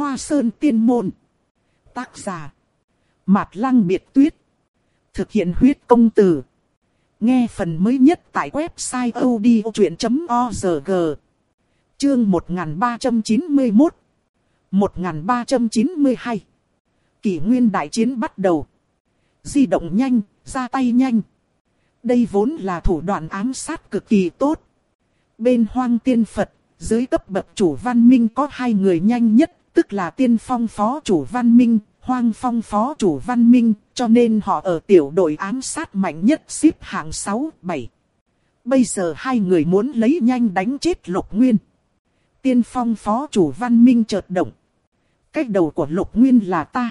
Hoa Sơn Tiên Môn. Tác giả: Mạt Lăng Biệt Tuyết. Thực hiện huyết công từ. Nghe phần mới nhất tại website odchuyện.org. Chương 1391 1392. Kỷ nguyên đại chiến bắt đầu. Di động nhanh, ra tay nhanh. Đây vốn là thủ đoạn ám sát cực kỳ tốt. Bên Hoang Tiên Phật, dưới cấp bậc chủ văn minh có hai người nhanh nhất, tức là Tiên Phong phó chủ văn minh, Hoang Phong phó chủ văn minh, cho nên họ ở tiểu đội ám sát mạnh nhất xếp hạng 6, 7. Bây giờ hai người muốn lấy nhanh đánh chết Lục Nguyên. Tiên Phong phó chủ văn minh chợt động. Cái đầu của Lục Nguyên là ta.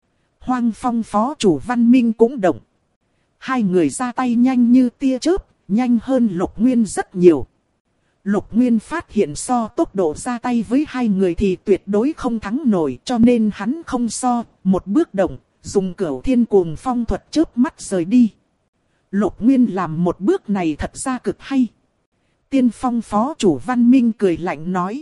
Hoang Phong phó chủ văn minh cũng động. Hai người ra tay nhanh như tia chớp, nhanh hơn Lục Nguyên rất nhiều. Lục Nguyên phát hiện so tốc độ ra tay với hai người thì tuyệt đối không thắng nổi, cho nên hắn không so, một bước động, dùng Cửu Thiên Cuồng Phong thuật chớp mắt rời đi. Lục Nguyên làm một bước này thật ra cực hay. Tiên Phong phó chủ văn minh cười lạnh nói: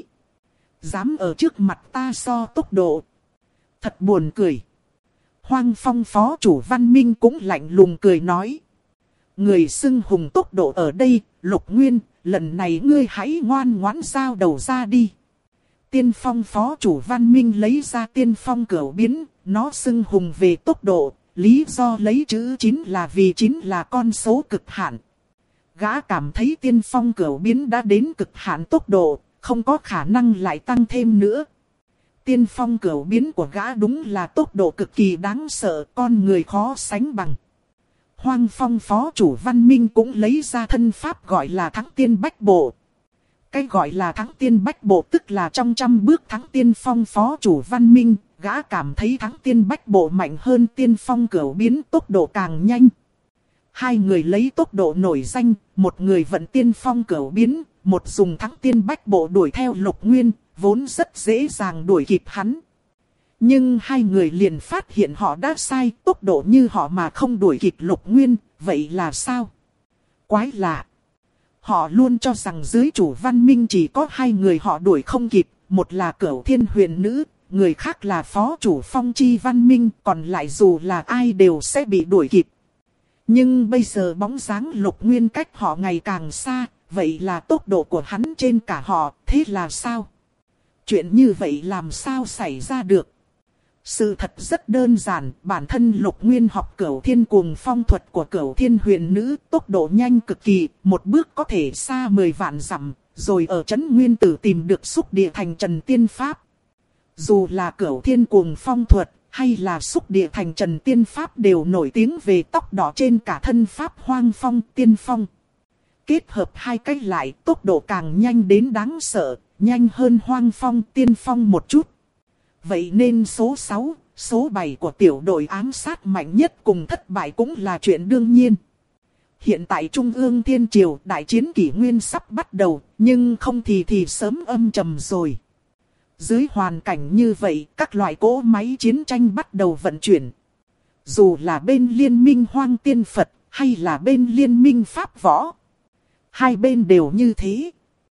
dám ở trước mặt ta so tốc độ, thật buồn cười. Hoang Phong phó chủ văn minh cũng lạnh lùng cười nói: người xưng hùng tốc độ ở đây, Lục Nguyên, lần này ngươi hãy ngoan ngoãn giao đầu ra đi. Tiên Phong phó chủ văn minh lấy ra Tiên Phong Cửu Biến, nó xưng hùng về tốc độ, lý do lấy chữ 9 là vì 9 là con số cực hạn. Gã cảm thấy Tiên Phong Cửu Biến đã đến cực hạn tốc độ, không có khả năng lại tăng thêm nữa. Tiên Phong Cửu Biến của gã đúng là tốc độ cực kỳ đáng sợ, con người khó sánh bằng. Hoang Phong phó chủ văn minh cũng lấy ra thân pháp gọi là Thắng Tiên Bách Bộ. Cái gọi là Thắng Tiên Bách Bộ tức là trong trăm bước thắng Tiên Phong phó chủ văn minh, gã cảm thấy Thắng Tiên Bách Bộ mạnh hơn Tiên Phong Cửu Biến, tốc độ càng nhanh. Hai người lấy tốc độ nổi danh, một người vận Tiên Phong Cửu Biến, một dùng Thắng Tiên Bách Bộ đuổi theo Lục Nguyên, vốn rất dễ dàng đuổi kịp hắn. Nhưng hai người liền phát hiện họ đã sai, tốc độ như họ mà không đuổi kịp Lục Nguyên, vậy là sao? Quái lạ. Họ luôn cho rằng dưới chủ văn minh chỉ có hai người họ đuổi không kịp, một là Cửu Thiên Huyền Nữ, người khác là phó chủ Phong Chi văn minh, còn lại dù là ai đều sẽ bị đuổi kịp. Nhưng bây giờ bóng dáng Lục Nguyên cách họ ngày càng xa, vậy là tốc độ của hắn trên cả họ, thế là sao? Chuyện như vậy làm sao xảy ra được? Sự thật rất đơn giản, bản thân Lục Nguyên học Cửu Thiên Cuồng Phong thuật của Cửu Thiên Huyền Nữ, tốc độ nhanh cực kỳ, một bước có thể xa 10 vạn dặm, rồi ở Trấn Nguyên Tử tìm được Xúc Địa Thành Trần Tiên Pháp. Dù là Cửu Thiên Cuồng Phong thuật, hay là Xúc Địa Thành Trần Tiên Pháp đều nổi tiếng về tóc đỏ trên cả thân pháp Hoang Phong, Tiên Phong. Kết hợp hai cách lại, tốc độ càng nhanh đến đáng sợ, nhanh hơn Hoang Phong, Tiên Phong một chút. Vậy nên số 6, số 7 của tiểu đội ám sát mạnh nhất cùng thất bại cũng là chuyện đương nhiên. Hiện tại Trung ương Thiên Triều đại chiến kỷ nguyên sắp bắt đầu, nhưng không thì sớm âm trầm rồi. Dưới hoàn cảnh như vậy, các loại cỗ máy chiến tranh bắt đầu vận chuyển. Dù là bên liên minh Hoang Tiên Phật, hay là bên liên minh Pháp Võ, hai bên đều như thế.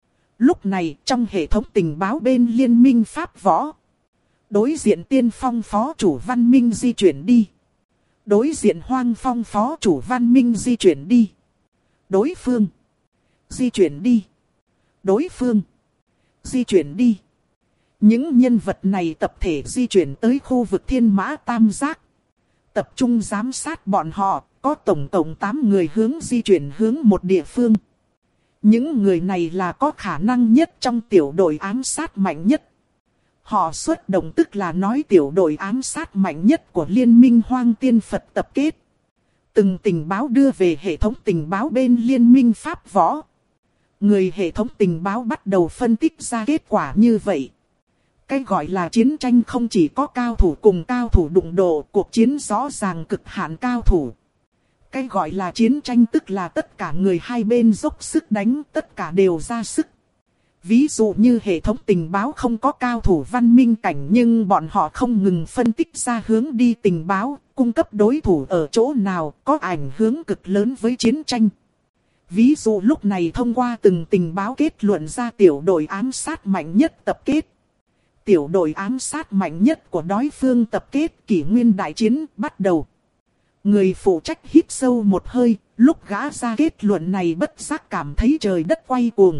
Lúc này trong hệ thống tình báo bên liên minh Pháp Võ, đối diện Tiên Phong phó chủ văn minh di chuyển đi. Đối diện Hoang Phong phó chủ văn minh di chuyển đi. Đối phương di chuyển đi. Đối phương di chuyển đi. Những nhân vật này tập thể di chuyển tới khu vực Thiên Mã Tam Giác. Tập trung giám sát bọn họ, có tổng cộng 8 người hướng di chuyển hướng một địa phương. Những người này là có khả năng nhất trong tiểu đội ám sát mạnh nhất. Họ xuất động tức là nói tiểu đội ám sát mạnh nhất của Liên minh Hoang Tiên Phật tập kết. Từng tình báo đưa về hệ thống tình báo bên Liên minh Pháp Võ. Người hệ thống tình báo bắt đầu phân tích ra kết quả như vậy. Cái gọi là chiến tranh không chỉ có cao thủ cùng cao thủ đụng độ, cuộc chiến rõ ràng cực hạn cao thủ. Cái gọi là chiến tranh tức là tất cả người hai bên dốc sức đánh, tất cả đều ra sức. Ví dụ như hệ thống tình báo không có cao thủ văn minh cảnh nhưng bọn họ không ngừng phân tích ra hướng đi tình báo, cung cấp đối thủ ở chỗ nào có ảnh hưởng cực lớn với chiến tranh. Ví dụ lúc này thông qua từng tình báo kết luận ra tiểu đội ám sát mạnh nhất tập kết. tiểu đội ám sát mạnh nhất của đối phương tập kết, kỷ nguyên đại chiến bắt đầu. Người phụ trách hít sâu một hơi, lúc gã ra kết luận này bất giác cảm thấy trời đất quay cuồng.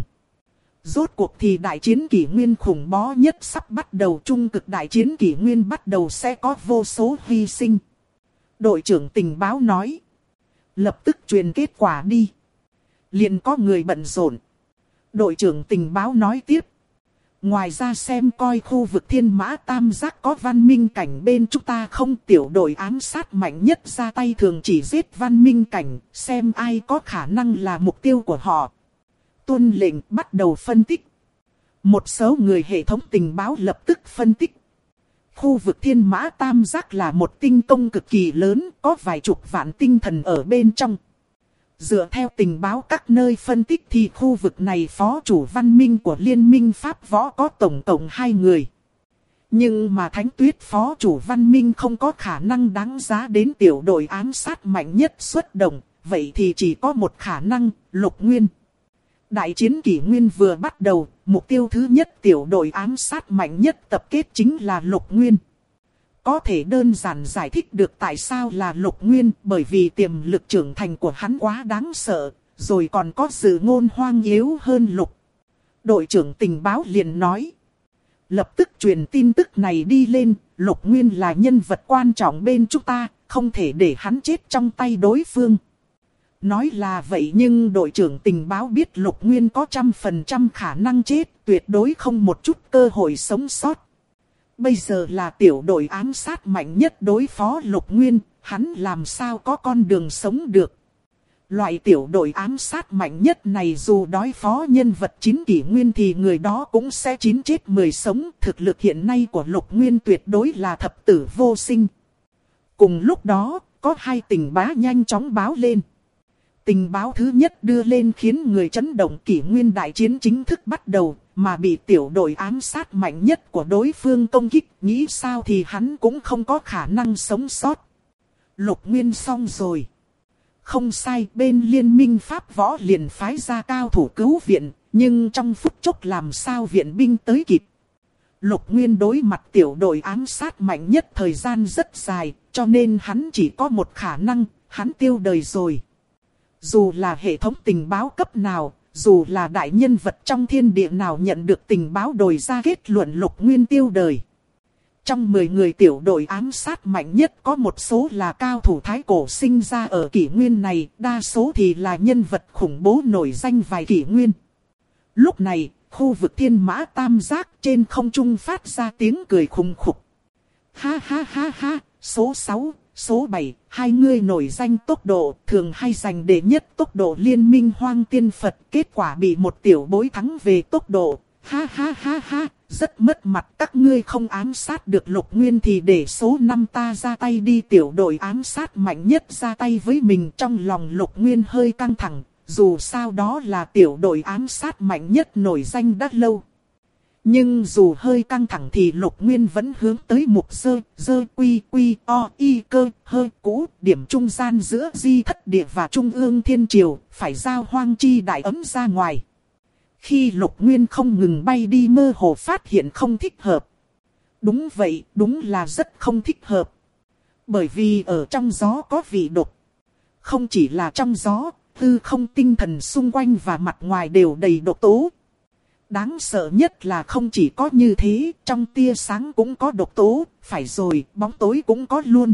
Rốt cuộc thì đại chiến kỷ nguyên khủng bố nhất sắp bắt đầu, trung cực đại chiến kỷ nguyên bắt đầu sẽ có vô số hy sinh. Đội trưởng tình báo nói. Lập tức truyền kết quả đi. Liền có người bận rộn. Đội trưởng tình báo nói tiếp. Ngoài ra xem coi khu vực thiên mã tam giác có văn minh cảnh bên chúng ta không, tiểu đội ám sát mạnh nhất ra tay thường chỉ giết văn minh cảnh, xem ai có khả năng là mục tiêu của họ. Tuân lệnh bắt đầu phân tích. Một số người hệ thống tình báo lập tức phân tích. Khu vực thiên mã tam giác là một tinh công cực kỳ lớn, có vài chục vạn tinh thần ở bên trong. Dựa theo tình báo các nơi phân tích thì khu vực này phó chủ văn minh của Liên minh Pháp Võ có tổng cộng 2 người. Nhưng mà Thánh Tuyết phó chủ văn minh không có khả năng đáng giá đến tiểu đội ám sát mạnh nhất xuất động, vậy thì chỉ có một khả năng, Lục Nguyên. Đại chiến kỷ nguyên vừa bắt đầu, mục tiêu thứ nhất tiểu đội ám sát mạnh nhất tập kết chính là Lục Nguyên. Có thể đơn giản giải thích được tại sao là Lục Nguyên, bởi vì tiềm lực trưởng thành của hắn quá đáng sợ, rồi còn có sự ngôn hoang yếu hơn Lục. Đội trưởng tình báo liền nói. Lập tức truyền tin tức này đi lên, Lục Nguyên là nhân vật quan trọng bên chúng ta, không thể để hắn chết trong tay đối phương. Nói là vậy nhưng đội trưởng tình báo biết Lục Nguyên có 100% khả năng chết, tuyệt đối không một chút cơ hội sống sót. Bây giờ là tiểu đội ám sát mạnh nhất đối phó Lục Nguyên, hắn làm sao có con đường sống được. Loại tiểu đội ám sát mạnh nhất này dù đối phó nhân vật 9 kỷ nguyên thì người đó cũng sẽ 9 chết 10 sống. Thực lực hiện nay của Lục Nguyên tuyệt đối là thập tử vô sinh. Cùng lúc đó, có 2 tình báo nhanh chóng báo lên. Tình báo thứ nhất đưa lên khiến người chấn động, kỷ nguyên đại chiến chính thức bắt đầu, mà bị tiểu đội ám sát mạnh nhất của đối phương công kích, nghĩ sao thì hắn cũng không có khả năng sống sót. Lục Nguyên xong rồi. Không sai, bên Liên minh Pháp Võ liền phái ra cao thủ cứu viện, nhưng trong phút chốc làm sao viện binh tới kịp. Lục Nguyên đối mặt tiểu đội ám sát mạnh nhất thời gian rất dài, cho nên hắn chỉ có một khả năng, hắn tiêu đời rồi. Dù là hệ thống tình báo cấp nào, dù là đại nhân vật trong thiên địa nào nhận được tình báo đòi ra kết luận Lục Nguyên tiêu đời. Trong 10 người tiểu đội ám sát mạnh nhất có một số là cao thủ thái cổ sinh ra ở kỷ nguyên này, đa số thì là nhân vật khủng bố nổi danh vài kỷ nguyên. Lúc này, khu vực thiên mã tam giác trên không trung phát ra tiếng cười khùng khục. Ha ha ha ha, số 6, số 7, hai người nổi danh tốc độ, thường hay giành đệ nhất tốc độ Liên minh Hoang Tiên Phật, kết quả bị một tiểu bối thắng về tốc độ. Ha ha ha ha, rất mất mặt, các ngươi không ám sát được Lục Nguyên thì để số 5 ta ra tay đi. Tiểu đội ám sát mạnh nhất ra tay với mình, trong lòng Lục Nguyên hơi căng thẳng, dù sao đó là tiểu đội ám sát mạnh nhất nổi danh đã lâu. Nhưng dù hơi căng thẳng thì Lục Nguyên vẫn hướng tới mục dơ quy quy o y cơ hơi cũ, điểm trung gian giữa Di Thất Địa và Trung ương Thiên Triều, phải giao Hoang Chi Đại Ấm ra ngoài. Khi Lục Nguyên không ngừng bay đi mơ hồ phát hiện không thích hợp. Đúng vậy, đúng là rất không thích hợp. Bởi vì ở trong gió có vị độc. Không chỉ là trong gió, hư không tinh thần xung quanh và mặt ngoài đều đầy độc tố. Đáng sợ nhất là không chỉ có như thế, trong tia sáng cũng có độc tố, phải rồi, bóng tối cũng có luôn.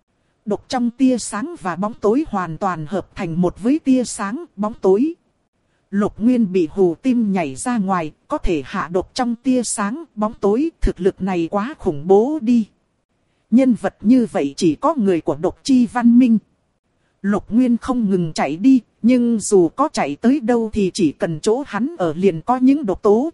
Độc trong tia sáng và bóng tối hoàn toàn hợp thành một với tia sáng, bóng tối. Lục Nguyên bị hù tim nhảy ra ngoài, có thể hạ độc trong tia sáng, bóng tối, thực lực này quá khủng bố đi. Nhân vật như vậy chỉ có người của độc chi văn minh. Lục Nguyên không ngừng chạy đi, nhưng dù có chạy tới đâu thì chỉ cần chỗ hắn ở liền có những độc tố.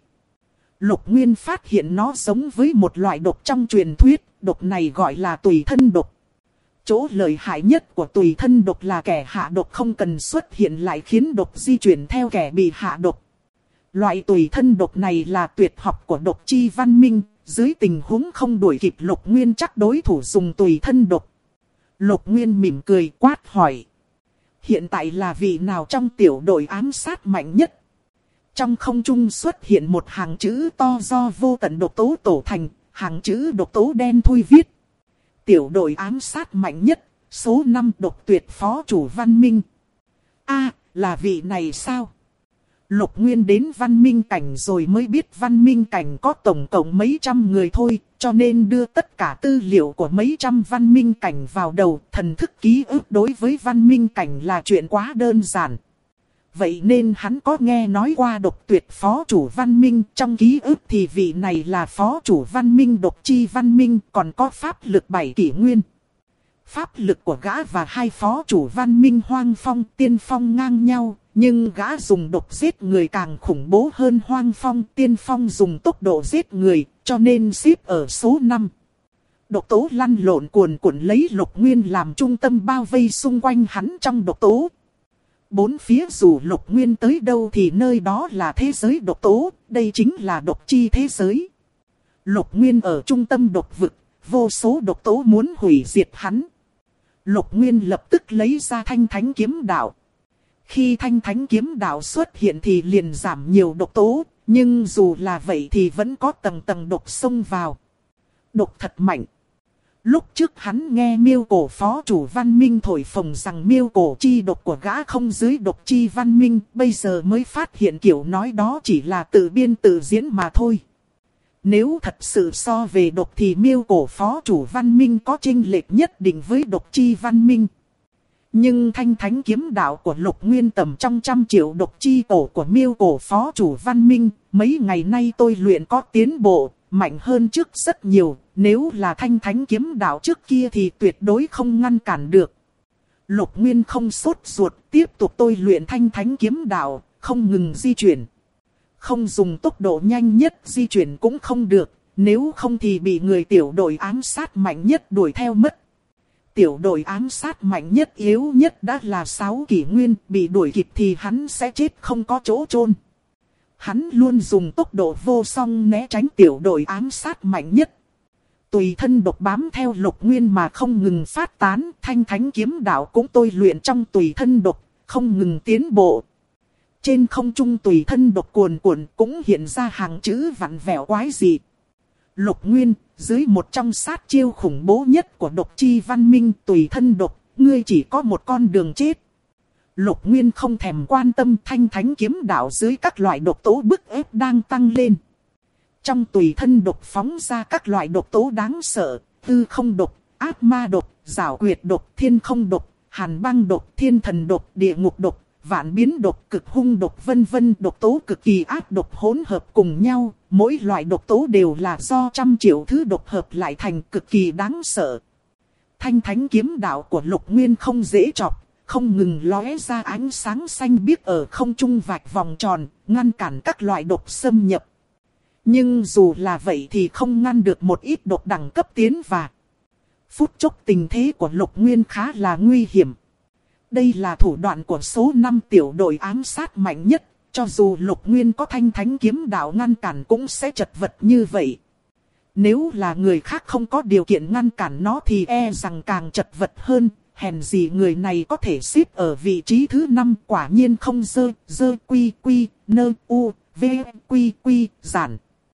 Lục Nguyên phát hiện nó giống với một loại độc trong truyền thuyết, độc này gọi là tùy thân độc. Chỗ lợi hại nhất của tùy thân độc là kẻ hạ độc không cần xuất hiện lại khiến độc di chuyển theo kẻ bị hạ độc. Loại tùy thân độc này là tuyệt học của độc chi văn minh, dưới tình huống không đuổi kịp Lục Nguyên chắc đối thủ dùng tùy thân độc. Lục Nguyên mỉm cười quát hỏi. Hiện tại là vị nào trong tiểu đội ám sát mạnh nhất? Trong không trung xuất hiện một hàng chữ to do vô tận độc tố tổ thành, hàng chữ độc tố đen thui viết. Tiểu đội ám sát mạnh nhất, số 5 độc tuyệt phó chủ Văn Minh. Là vị này sao? Lục Nguyên đến Văn Minh cảnh rồi mới biết Văn Minh cảnh có tổng cộng mấy trăm người thôi, cho nên đưa tất cả tư liệu của mấy trăm Văn Minh cảnh vào đầu. Thần thức ký ức đối với Văn Minh cảnh là chuyện quá đơn giản. Vậy nên hắn có nghe nói qua độc tuyệt phó chủ Văn Minh, trong ký ức thì vị này là phó chủ Văn Minh độc chi Văn Minh, còn có pháp lực 7 kỷ nguyên. Pháp lực của gã và hai phó chủ Văn Minh Hoang Phong, Tiên Phong ngang nhau, nhưng gã dùng độc giết người càng khủng bố hơn Hoang Phong, Tiên Phong dùng tốc độ giết người, cho nên xếp ở số 5. Độc tố lăn lộn cuồn cuộn lấy Lục Nguyên làm trung tâm bao vây xung quanh hắn trong độc tố. Bốn phía dù Lục Nguyên tới đâu thì nơi đó là thế giới độc tố, đây chính là độc chi thế giới. Lục Nguyên ở trung tâm độc vực, vô số độc tố muốn hủy diệt hắn. Lục Nguyên lập tức lấy ra Thanh Thánh Kiếm Đạo. Khi Thanh Thánh Kiếm Đạo xuất hiện thì liền giảm nhiều độc tố, nhưng dù là vậy thì vẫn có tầng tầng độc xông vào. Độc thật mạnh. Lúc trước hắn nghe Miêu Cổ phó chủ Văn Minh thổi phồng rằng Miêu Cổ chi độc của gã không dưới độc chi Văn Minh, bây giờ mới phát hiện kiểu nói đó chỉ là tự biên tự diễn mà thôi. Nếu thật sự so về độc thì Miêu Cổ phó chủ Văn Minh có chênh lệch nhất định với độc chi Văn Minh. Nhưng Thanh Thánh Kiếm Đạo của Lục Nguyên tầm trong 100 triệu độc chi cổ của Miêu Cổ phó chủ Văn Minh, mấy ngày nay tôi luyện có tiến bộ, mạnh hơn trước rất nhiều, nếu là Thanh Thánh Kiếm Đạo trước kia thì tuyệt đối không ngăn cản được. Lục Nguyên không sốt ruột, tiếp tục tôi luyện Thanh Thánh Kiếm Đạo, không ngừng di chuyển. Không dùng tốc độ nhanh nhất di chuyển cũng không được, nếu không thì bị người tiểu đội ám sát mạnh nhất đuổi theo mất. Tiểu đội ám sát mạnh nhất yếu nhất đã là 6 kỷ nguyên, bị đuổi kịp thì hắn sẽ chết không có chỗ chôn. Hắn luôn dùng tốc độ vô song né tránh tiểu đội ám sát mạnh nhất. Tùy thân độc bám theo Lục Nguyên mà không ngừng phát tán, Thanh Thánh Kiếm Đạo cũng tôi luyện trong tùy thân độc, không ngừng tiến bộ. Trên không trung tùy thân độc cuồn cuộn cũng hiện ra hàng chữ vặn vẹo quái dị. Lục Nguyên, dưới một trong sát chiêu khủng bố nhất của độc chi Văn Minh tùy thân độc, ngươi chỉ có một con đường chết. Lục Nguyên không thèm quan tâm Thanh Thánh Kiếm Đạo dưới các loại độc tố bức ép đang tăng lên. Trong tùy thân độc phóng ra các loại độc tố đáng sợ, tư không độc, ác ma độc, giảo quyệt độc, thiên không độc, hàn băng độc, thiên thần độc, địa ngục độc, vạn biến độc, cực hung độc vân vân, độc tố cực kỳ ác độc hỗn hợp cùng nhau, mỗi loại độc tố đều là do 100 triệu thứ độc hợp lại thành cực kỳ đáng sợ. Thanh Thánh Kiếm Đạo của Lục Nguyên không dễ chọc, không ngừng lóe ra ánh sáng xanh biếc ở không trung vạch vòng tròn, ngăn cản các loại độc xâm nhập. Nhưng dù là vậy thì không ngăn được một ít độc đẳng cấp tiến vào. Phút chốc tình thế của Lục Nguyên khá là nguy hiểm. Đây là thủ đoạn của số 5 tiểu đội ám sát mạnh nhất, cho dù Lục Nguyên có Thanh Thánh Kiếm Đạo ngăn cản cũng sẽ chật vật như vậy. Nếu là người khác không có điều kiện ngăn cản nó thì e rằng càng chật vật hơn, hèn gì người này có thể xếp ở vị trí thứ 5, quả nhiên không dơ quy quy, nơ u, v quy quy, giản.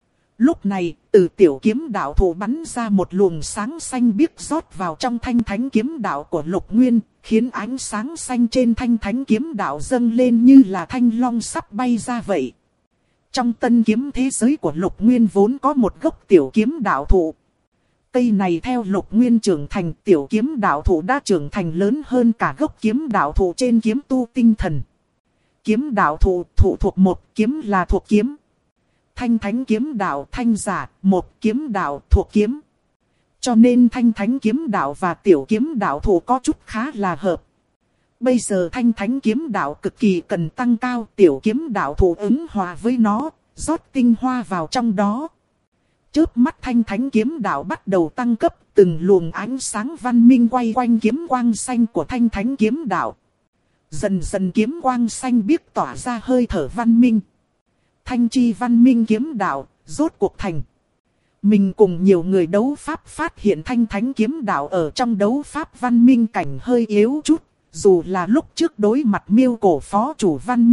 Lúc này, từ tiểu kiếm đạo thủ bắn ra một luồng sáng xanh biếc rót vào trong Thanh Thánh Kiếm Đạo của Lục Nguyên, khiến ánh sáng xanh trên Thanh Thánh Kiếm Đạo dâng lên như là thanh long sắp bay ra vậy. Trong tân kiếm thế giới của Lục Nguyên vốn có một gốc tiểu kiếm đạo thụ. Cây này theo Lục Nguyên trưởng thành, tiểu kiếm đạo thụ đã trưởng thành lớn hơn cả gốc kiếm đạo thụ trên kiếm tu tinh thần. Kiếm đạo thụ thuộc một, kiếm là thuộc kiếm. Thanh Thánh Kiếm Đạo thanh giả, một kiếm đạo thuộc kiếm. Cho nên Thanh Thánh Kiếm Đạo và tiểu kiếm đạo thụ có chút khá là hợp. Bây giờ Thanh Thánh Kiếm Đạo cực kỳ cần tăng cao, tiểu kiếm đạo thụ ứng hòa với nó, rót tinh hoa vào trong đó. Chớp mắt Thanh Thánh Kiếm Đạo bắt đầu tăng cấp, từng luồng ánh sáng văn minh quay quanh kiếm quang xanh của Thanh Thánh Kiếm Đạo. Dần dần kiếm quang xanh biếc tỏa ra hơi thở văn minh. Thanh chi văn minh kiếm đạo, rốt cuộc thành. Mình cùng nhiều người đấu pháp phát hiện Thanh Thánh Kiếm Đạo ở trong đấu pháp văn minh cảnh hơi yếu chút. Dù là lúc trước đối mặt Miêu Cổ phó chủ Văn Minh,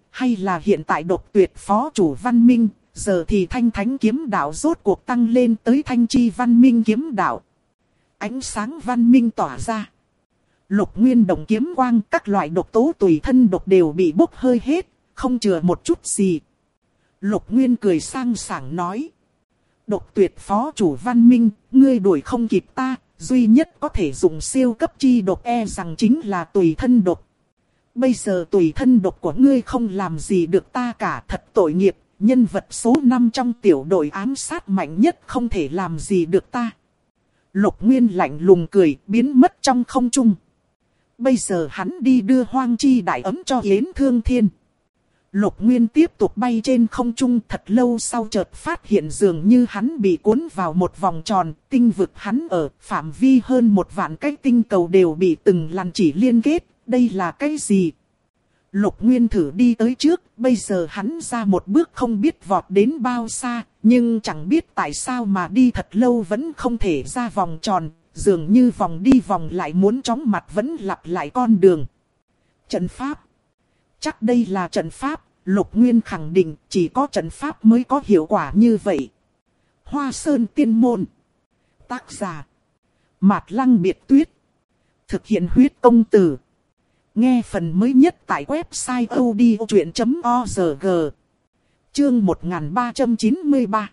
hay là hiện tại độc tuyệt phó chủ văn minh, giờ thì thanh thánh kiếm đạo rốt cuộc tăng lên tới thanh chi văn minh kiếm đạo. Ánh sáng văn minh tỏa ra. Lục nguyên đồng kiếm quang, các loại độc tố tùy thân độc đều bị bốc hơi hết, không chừa một chút gì. Lục nguyên cười sang sảng nói. Độc tuyệt phó chủ văn minh, ngươi đuổi không kịp ta, duy nhất có thể dùng siêu cấp chi độc e rằng chính là tùy thân độc. Bây giờ tùy thân độc của ngươi không làm gì được ta cả, thật tội nghiệp, nhân vật số 5 trong tiểu đội ám sát mạnh nhất không thể làm gì được ta. Lục Nguyên lạnh lùng cười, biến mất trong không trung. Bây giờ hắn đi đưa hoang chi đại ấm cho Yến Thương Thiên. Lục Nguyên tiếp tục bay trên không trung, thật lâu sau chợt phát hiện dường như hắn bị cuốn vào một vòng tròn, tinh vực hắn ở phạm vi hơn 1 vạn cái tinh cầu đều bị từng làn chỉ liên kết, đây là cái gì? Lục Nguyên thử đi tới trước, bây giờ hắn ra một bước không biết vọt đến bao xa, nhưng chẳng biết tại sao mà đi thật lâu vẫn không thể ra vòng tròn, dường như vòng đi vòng lại muốn chóng mặt vẫn lặp lại con đường. Trận pháp. Chắc đây là trận pháp, Lục Nguyên khẳng định chỉ có trận pháp mới có hiệu quả như vậy. Hoa Sơn Tiên Môn. Tác giả. Mạt Lăng Biệt Tuyết. Thực hiện huyết công từ. Nghe phần mới nhất tại website odchuyện.org. Chương 1393.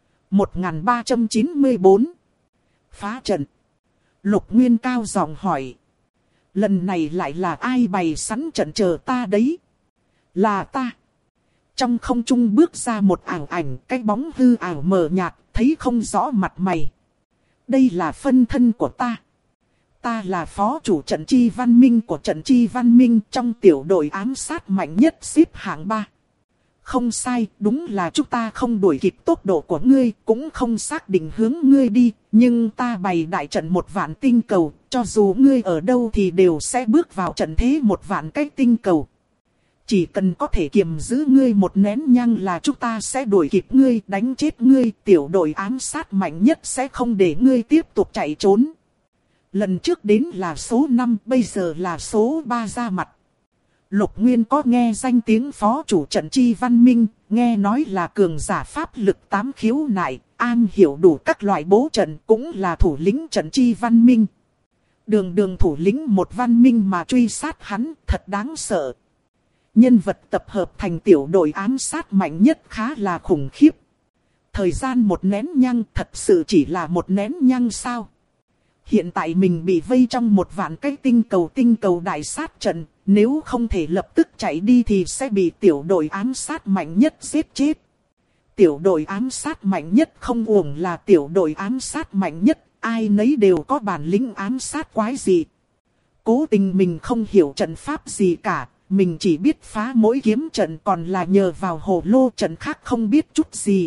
1394. Phá trận. Lục Nguyên cao giọng hỏi. Lần này lại là ai bày sẵn trận chờ ta đấy? Là ta. Trong không trung bước ra một ảo ảnh, cái bóng hư ảo mờ nhạt, thấy không rõ mặt mày. Đây là phân thân của ta. Ta là phó chủ trận chi văn minh của trận chi văn minh trong tiểu đội ám sát mạnh nhất xếp hạng 3. Không sai, đúng là chúng ta không đuổi kịp tốc độ của ngươi, cũng không xác định hướng ngươi đi, nhưng ta bày đại trận 1 vạn tinh cầu, cho dù ngươi ở đâu thì đều sẽ bước vào trận thế 1 vạn cái tinh cầu. Chỉ cần có thể kiềm giữ ngươi một nén nhang là chúng ta sẽ đuổi kịp ngươi, đánh chết ngươi, tiểu đội ám sát mạnh nhất sẽ không để ngươi tiếp tục chạy trốn. Lần trước đến là số 5, bây giờ là số 3 ra mặt. Lục Nguyên có nghe danh tiếng phó chủ trận chi văn minh, nghe nói là cường giả pháp lực 8 khiếu nại, an hiểu đủ các loại bố trận, cũng là thủ lĩnh trận chi văn minh. Đường thủ lĩnh một văn minh mà truy sát hắn, thật đáng sợ. Nhân vật tập hợp thành tiểu đội ám sát mạnh nhất khá là khủng khiếp. Thời gian 1 nén nhang, thật sự chỉ là 1 nén nhang sao? Hiện tại mình bị vây trong 1 vạn cái tinh cầu đại sát trận, nếu không thể lập tức chạy đi thì sẽ bị tiểu đội ám sát mạnh nhất giết chết. Tiểu đội ám sát mạnh nhất không uổng là tiểu đội ám sát mạnh nhất, ai nấy đều có bản lĩnh ám sát quái gì. Cố tình mình không hiểu trận pháp gì cả, mình chỉ biết phá mỗi kiếm trận, còn là nhờ vào hồ lô trận khác không biết chút gì.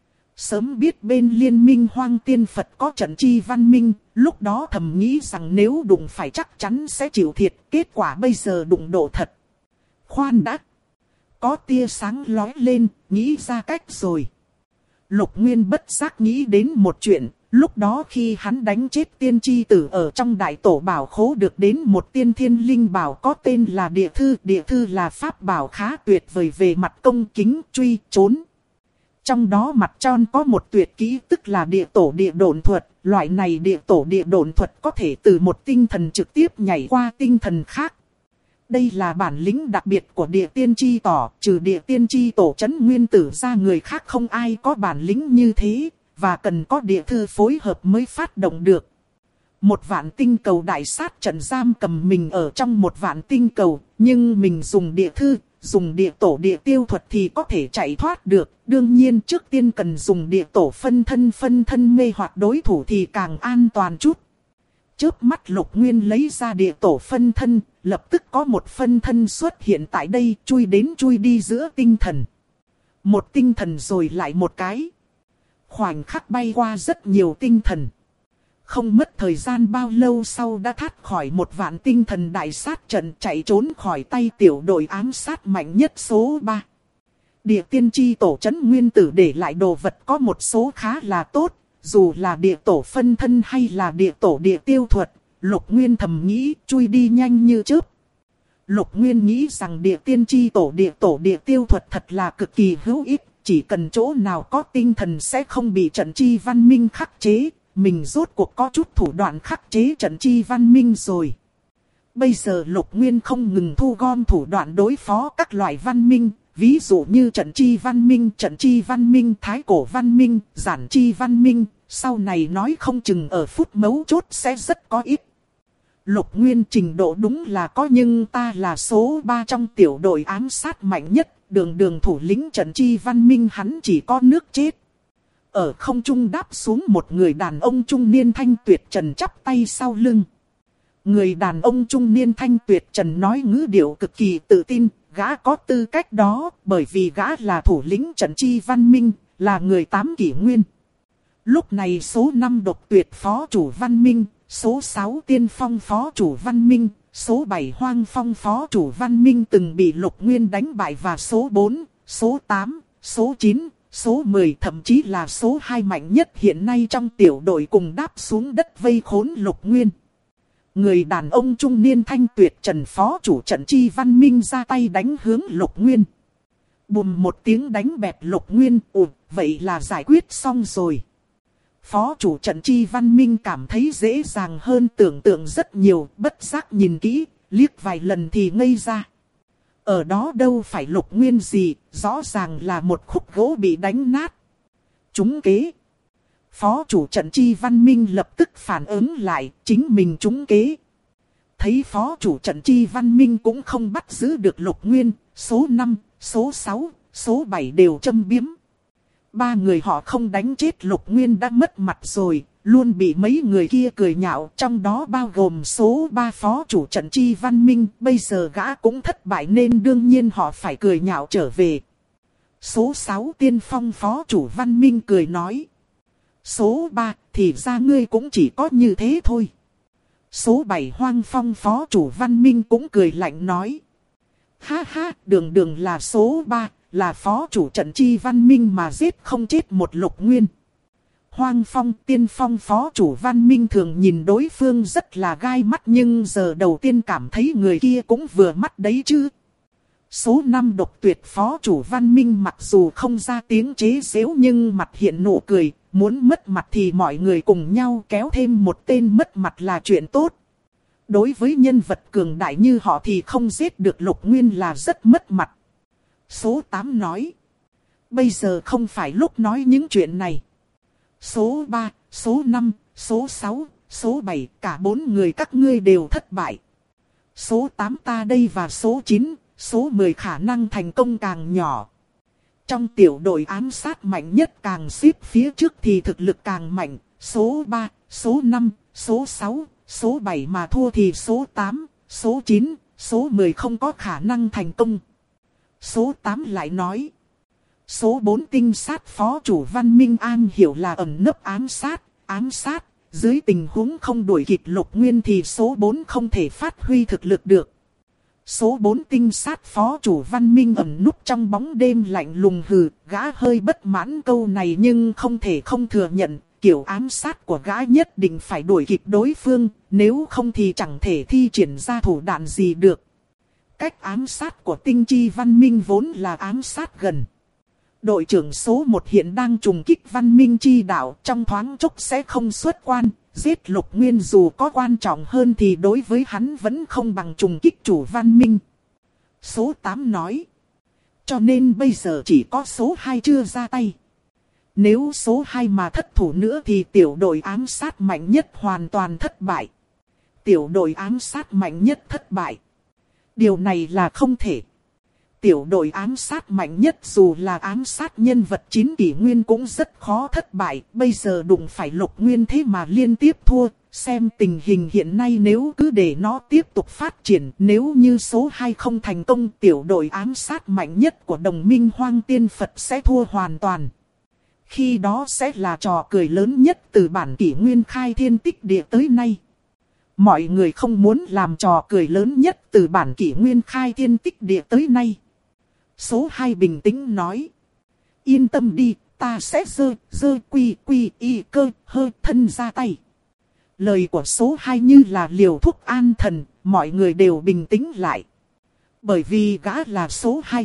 Sớm biết bên liên minh Hoang Tiên Phật có trận chi văn minh, lúc đó thầm nghĩ rằng nếu đụng phải chắc chắn sẽ chịu thiệt, kết quả bây giờ đụng độ thật. Khoan đã! Có tia sáng lóe lên, nghĩ ra cách rồi. Lục Nguyên bất giác nghĩ đến một chuyện, lúc đó khi hắn đánh chết tiên tri tử ở trong đại tổ bảo khố được đến một tiên thiên linh bảo có tên là địa thư là pháp bảo khá tuyệt vời về mặt công kính truy trốn. Trong đó mặt tròn có một tuyệt kỹ tức là địa tổ địa độn thuật, loại này địa tổ địa độn thuật có thể từ một tinh thần trực tiếp nhảy qua tinh thần khác. Đây là bản lĩnh đặc biệt của địa tiên tri tỏ, trừ địa tiên tri tổ trấn nguyên tử ra người khác không ai có bản lĩnh như thế, và cần có địa thư phối hợp mới phát động được. 1 vạn tinh cầu đại sát trận giam cầm mình ở trong 1 vạn tinh cầu, nhưng mình dùng địa thư, dùng địa tổ địa tiêu thuật thì có thể chạy thoát được. Đương nhiên trước tiên cần dùng địa tổ phân thân mê hoặc đối thủ thì càng an toàn chút. Chớp mắt Lục Nguyên lấy ra địa tổ phân thân, lập tức có một phân thân xuất hiện tại đây, chui đến chui đi giữa tinh thần. Một tinh thần rồi lại một cái. Khoảnh khắc bay qua rất nhiều tinh thần. Không mất thời gian bao lâu sau đã thoát khỏi 1 vạn tinh thần đại sát trận, chạy trốn khỏi tay tiểu đội ám sát mạnh nhất số 3. Địa tiên tri tổ trấn nguyên tử để lại đồ vật có một số khá là tốt, dù là địa tổ phân thân hay là địa tổ địa tiêu thuật, Lục Nguyên thầm nghĩ chui đi nhanh như chớp. Lục Nguyên nghĩ rằng địa tiên chi tổ địa tiêu thuật thật là cực kỳ hữu ích. Chỉ cần chỗ nào có tinh thần sẽ không bị trận chi văn minh khắc chế. Mình rốt cuộc có chút thủ đoạn khắc chế trận chi văn minh rồi. Bây giờ Lục Nguyên không ngừng thu gom thủ đoạn đối phó các loại văn minh. Ví dụ như trận chi văn minh, thái cổ văn minh, giản chi văn minh. Sau này nói không chừng ở phút mấu chốt sẽ rất có ích. Lục Nguyên trình độ đúng là có, nhưng ta là số 3 trong tiểu đội ám sát mạnh nhất. Đường thủ lĩnh trận chi văn minh, hắn chỉ có nước chết. Ở không trung đáp xuống một người đàn ông trung niên thanh tuyệt trần chắp tay sau lưng. Người đàn ông trung niên thanh tuyệt trần nói ngữ điệu cực kỳ tự tin, gã có tư cách đó bởi vì gã là thủ lĩnh trận chi văn minh, là người 8 kỷ nguyên. Lúc này số 5 độc tuyệt phó chủ văn minh, số 6 tiên phong phó chủ văn minh, số 7 hoang phong phó chủ văn minh từng bị Lục Nguyên đánh bại, và số 4, số 8, số 9, số 10 thậm chí là số 2 mạnh nhất hiện nay trong tiểu đội cùng đáp xuống đất vây khốn Lục Nguyên. Người đàn ông trung niên thanh tuyệt trần phó chủ trận chi văn minh ra tay đánh hướng Lục Nguyên. Bùm một tiếng đánh bẹp Lục Nguyên, vậy là giải quyết xong rồi. Phó chủ trận chi văn minh cảm thấy dễ dàng hơn tưởng tượng rất nhiều, bất giác nhìn kỹ, liếc vài lần thì ngây ra. Ở đó đâu phải Lục Nguyên gì, rõ ràng là một khúc gỗ bị đánh nát. Trúng kế. Phó chủ trận chi văn minh lập tức phản ứng lại, chính mình trúng kế. Thấy phó chủ trận chi văn minh cũng không bắt giữ được Lục Nguyên, số 5, số 6, số 7 đều châm biếm. Ba người họ không đánh chết Lục Nguyên đã mất mặt rồi, luôn bị mấy người kia cười nhạo, trong đó bao gồm số 3 phó chủ trận chi văn minh, bây giờ gã cũng thất bại nên đương nhiên họ phải cười nhạo trở về. Số 6 tiên phong phó chủ văn minh cười nói. Số 3 thì ra ngươi cũng chỉ có như thế thôi. Số 7 hoang phong phó chủ văn minh cũng cười lạnh nói. Ha ha, đường là số 3. Là phó chủ trận chi văn minh mà giết không chết một Lục Nguyên. Hoang phong tiên phong phó chủ văn minh thường nhìn đối phương rất là gai mắt, nhưng giờ đầu tiên cảm thấy người kia cũng vừa mắt đấy chứ. Số 5 độc tuyệt phó chủ văn minh mặc dù không ra tiếng chế giễu nhưng mặt hiện nụ cười. Muốn mất mặt thì mọi người cùng nhau kéo thêm một tên mất mặt là chuyện tốt. Đối với nhân vật cường đại như họ thì không giết được Lục Nguyên là rất mất mặt. Số 8 nói. Bây giờ không phải lúc nói những chuyện này. Số 3, số 5, số 6, số 7, cả 4 người các ngươi đều thất bại. Số 8 ta đây và số 9, số 10 khả năng thành công càng nhỏ. Trong tiểu đội ám sát mạnh nhất càng xếp phía trước thì thực lực càng mạnh. Số 3, số 5, số 6, số 7 mà thua thì số 8, số 9, số 10 không có khả năng thành công. Số 8 lại nói. Số 4 tinh sát phó chủ văn minh an hiểu là ẩn nấp ám sát. Dưới tình huống không đuổi kịp Lục Nguyên thì số 4 không thể phát huy thực lực được. Số 4 tinh sát phó chủ văn minh ẩn núp trong bóng đêm lạnh lùng hừ. Gã hơi bất mãn câu này nhưng không thể không thừa nhận. Kiểu ám sát của gã nhất định phải đuổi kịp đối phương. Nếu không thì chẳng thể thi triển ra thủ đoạn gì được. Cách ám sát của tinh chi văn minh vốn là ám sát gần. Đội trưởng số 1 hiện đang trùng kích văn minh chi đạo, trong thoáng chốc sẽ không xuất quan. Giết Lục Nguyên dù có quan trọng hơn thì đối với hắn vẫn không bằng trùng kích chủ văn minh. Số 8 nói. Cho nên bây giờ chỉ có số 2 chưa ra tay. Nếu số 2 mà thất thủ nữa thì tiểu đội ám sát mạnh nhất hoàn toàn thất bại. Tiểu đội ám sát mạnh nhất thất bại. Điều này là không thể. Tiểu đội ám sát mạnh nhất dù là ám sát nhân vật 9 kỷ nguyên cũng rất khó thất bại. Bây giờ đụng phải Lục Nguyên thế mà liên tiếp thua. Xem tình hình hiện nay nếu cứ để nó tiếp tục phát triển. Nếu như số 2 không thành công, tiểu đội ám sát mạnh nhất của đồng minh Hoang Tiên Phật sẽ thua hoàn toàn. Khi đó sẽ là trò cười lớn nhất từ bản kỷ nguyên khai thiên tích địa tới nay. Mọi người không muốn làm trò cười lớn nhất từ bản kỷ nguyên khai thiên tích địa tới nay. Số 2 bình tĩnh nói. Yên tâm đi, ta sẽ dơ quy y cơ hơ thân ra tay. Lời của số 2 như là liều thuốc an thần, mọi người đều bình tĩnh lại. Bởi vì gã là số 2.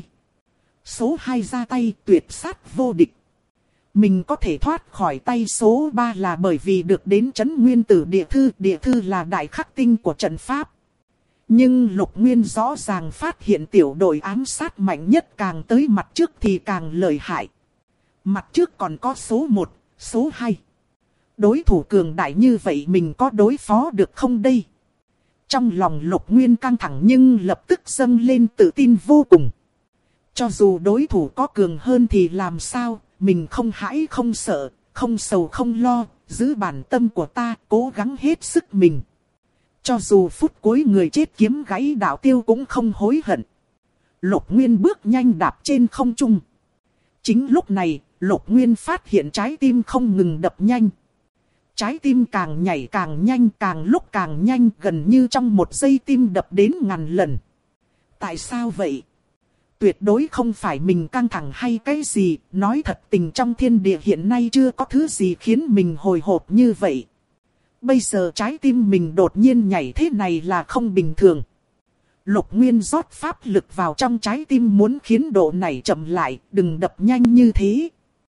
Số 2 ra tay tuyệt sát vô địch. Mình có thể thoát khỏi tay số 3 là bởi vì được đến trấn nguyên tử địa thư. Địa thư là đại khắc tinh của trận pháp. Nhưng Lục Nguyên rõ ràng phát hiện tiểu đội ám sát mạnh nhất càng tới mặt trước thì càng lợi hại. Mặt trước còn có số 1, số 2. Đối thủ cường đại như vậy mình có đối phó được không đây? Trong lòng Lục Nguyên căng thẳng nhưng lập tức dâng lên tự tin vô cùng. Cho dù đối thủ có cường hơn thì làm sao, mình không hãi không sợ, không sầu không lo, giữ bản tâm của ta, cố gắng hết sức mình. Cho dù phút cuối người chết kiếm gãy đạo tiêu cũng không hối hận. Lục Nguyên bước nhanh đạp trên không trung. Chính lúc này, Lục Nguyên phát hiện trái tim không ngừng đập nhanh. Trái tim càng nhảy càng nhanh, càng lúc càng nhanh, gần như trong một giây tim đập đến ngàn lần. Tại sao vậy? Tuyệt đối không phải mình căng thẳng hay cái gì, nói thật tình trong thiên địa hiện nay chưa có thứ gì khiến mình hồi hộp như vậy. Bây giờ trái tim mình đột nhiên nhảy thế này là không bình thường. Lục Nguyên rót pháp lực vào trong trái tim muốn khiến độ này chậm lại, đừng đập nhanh như thế.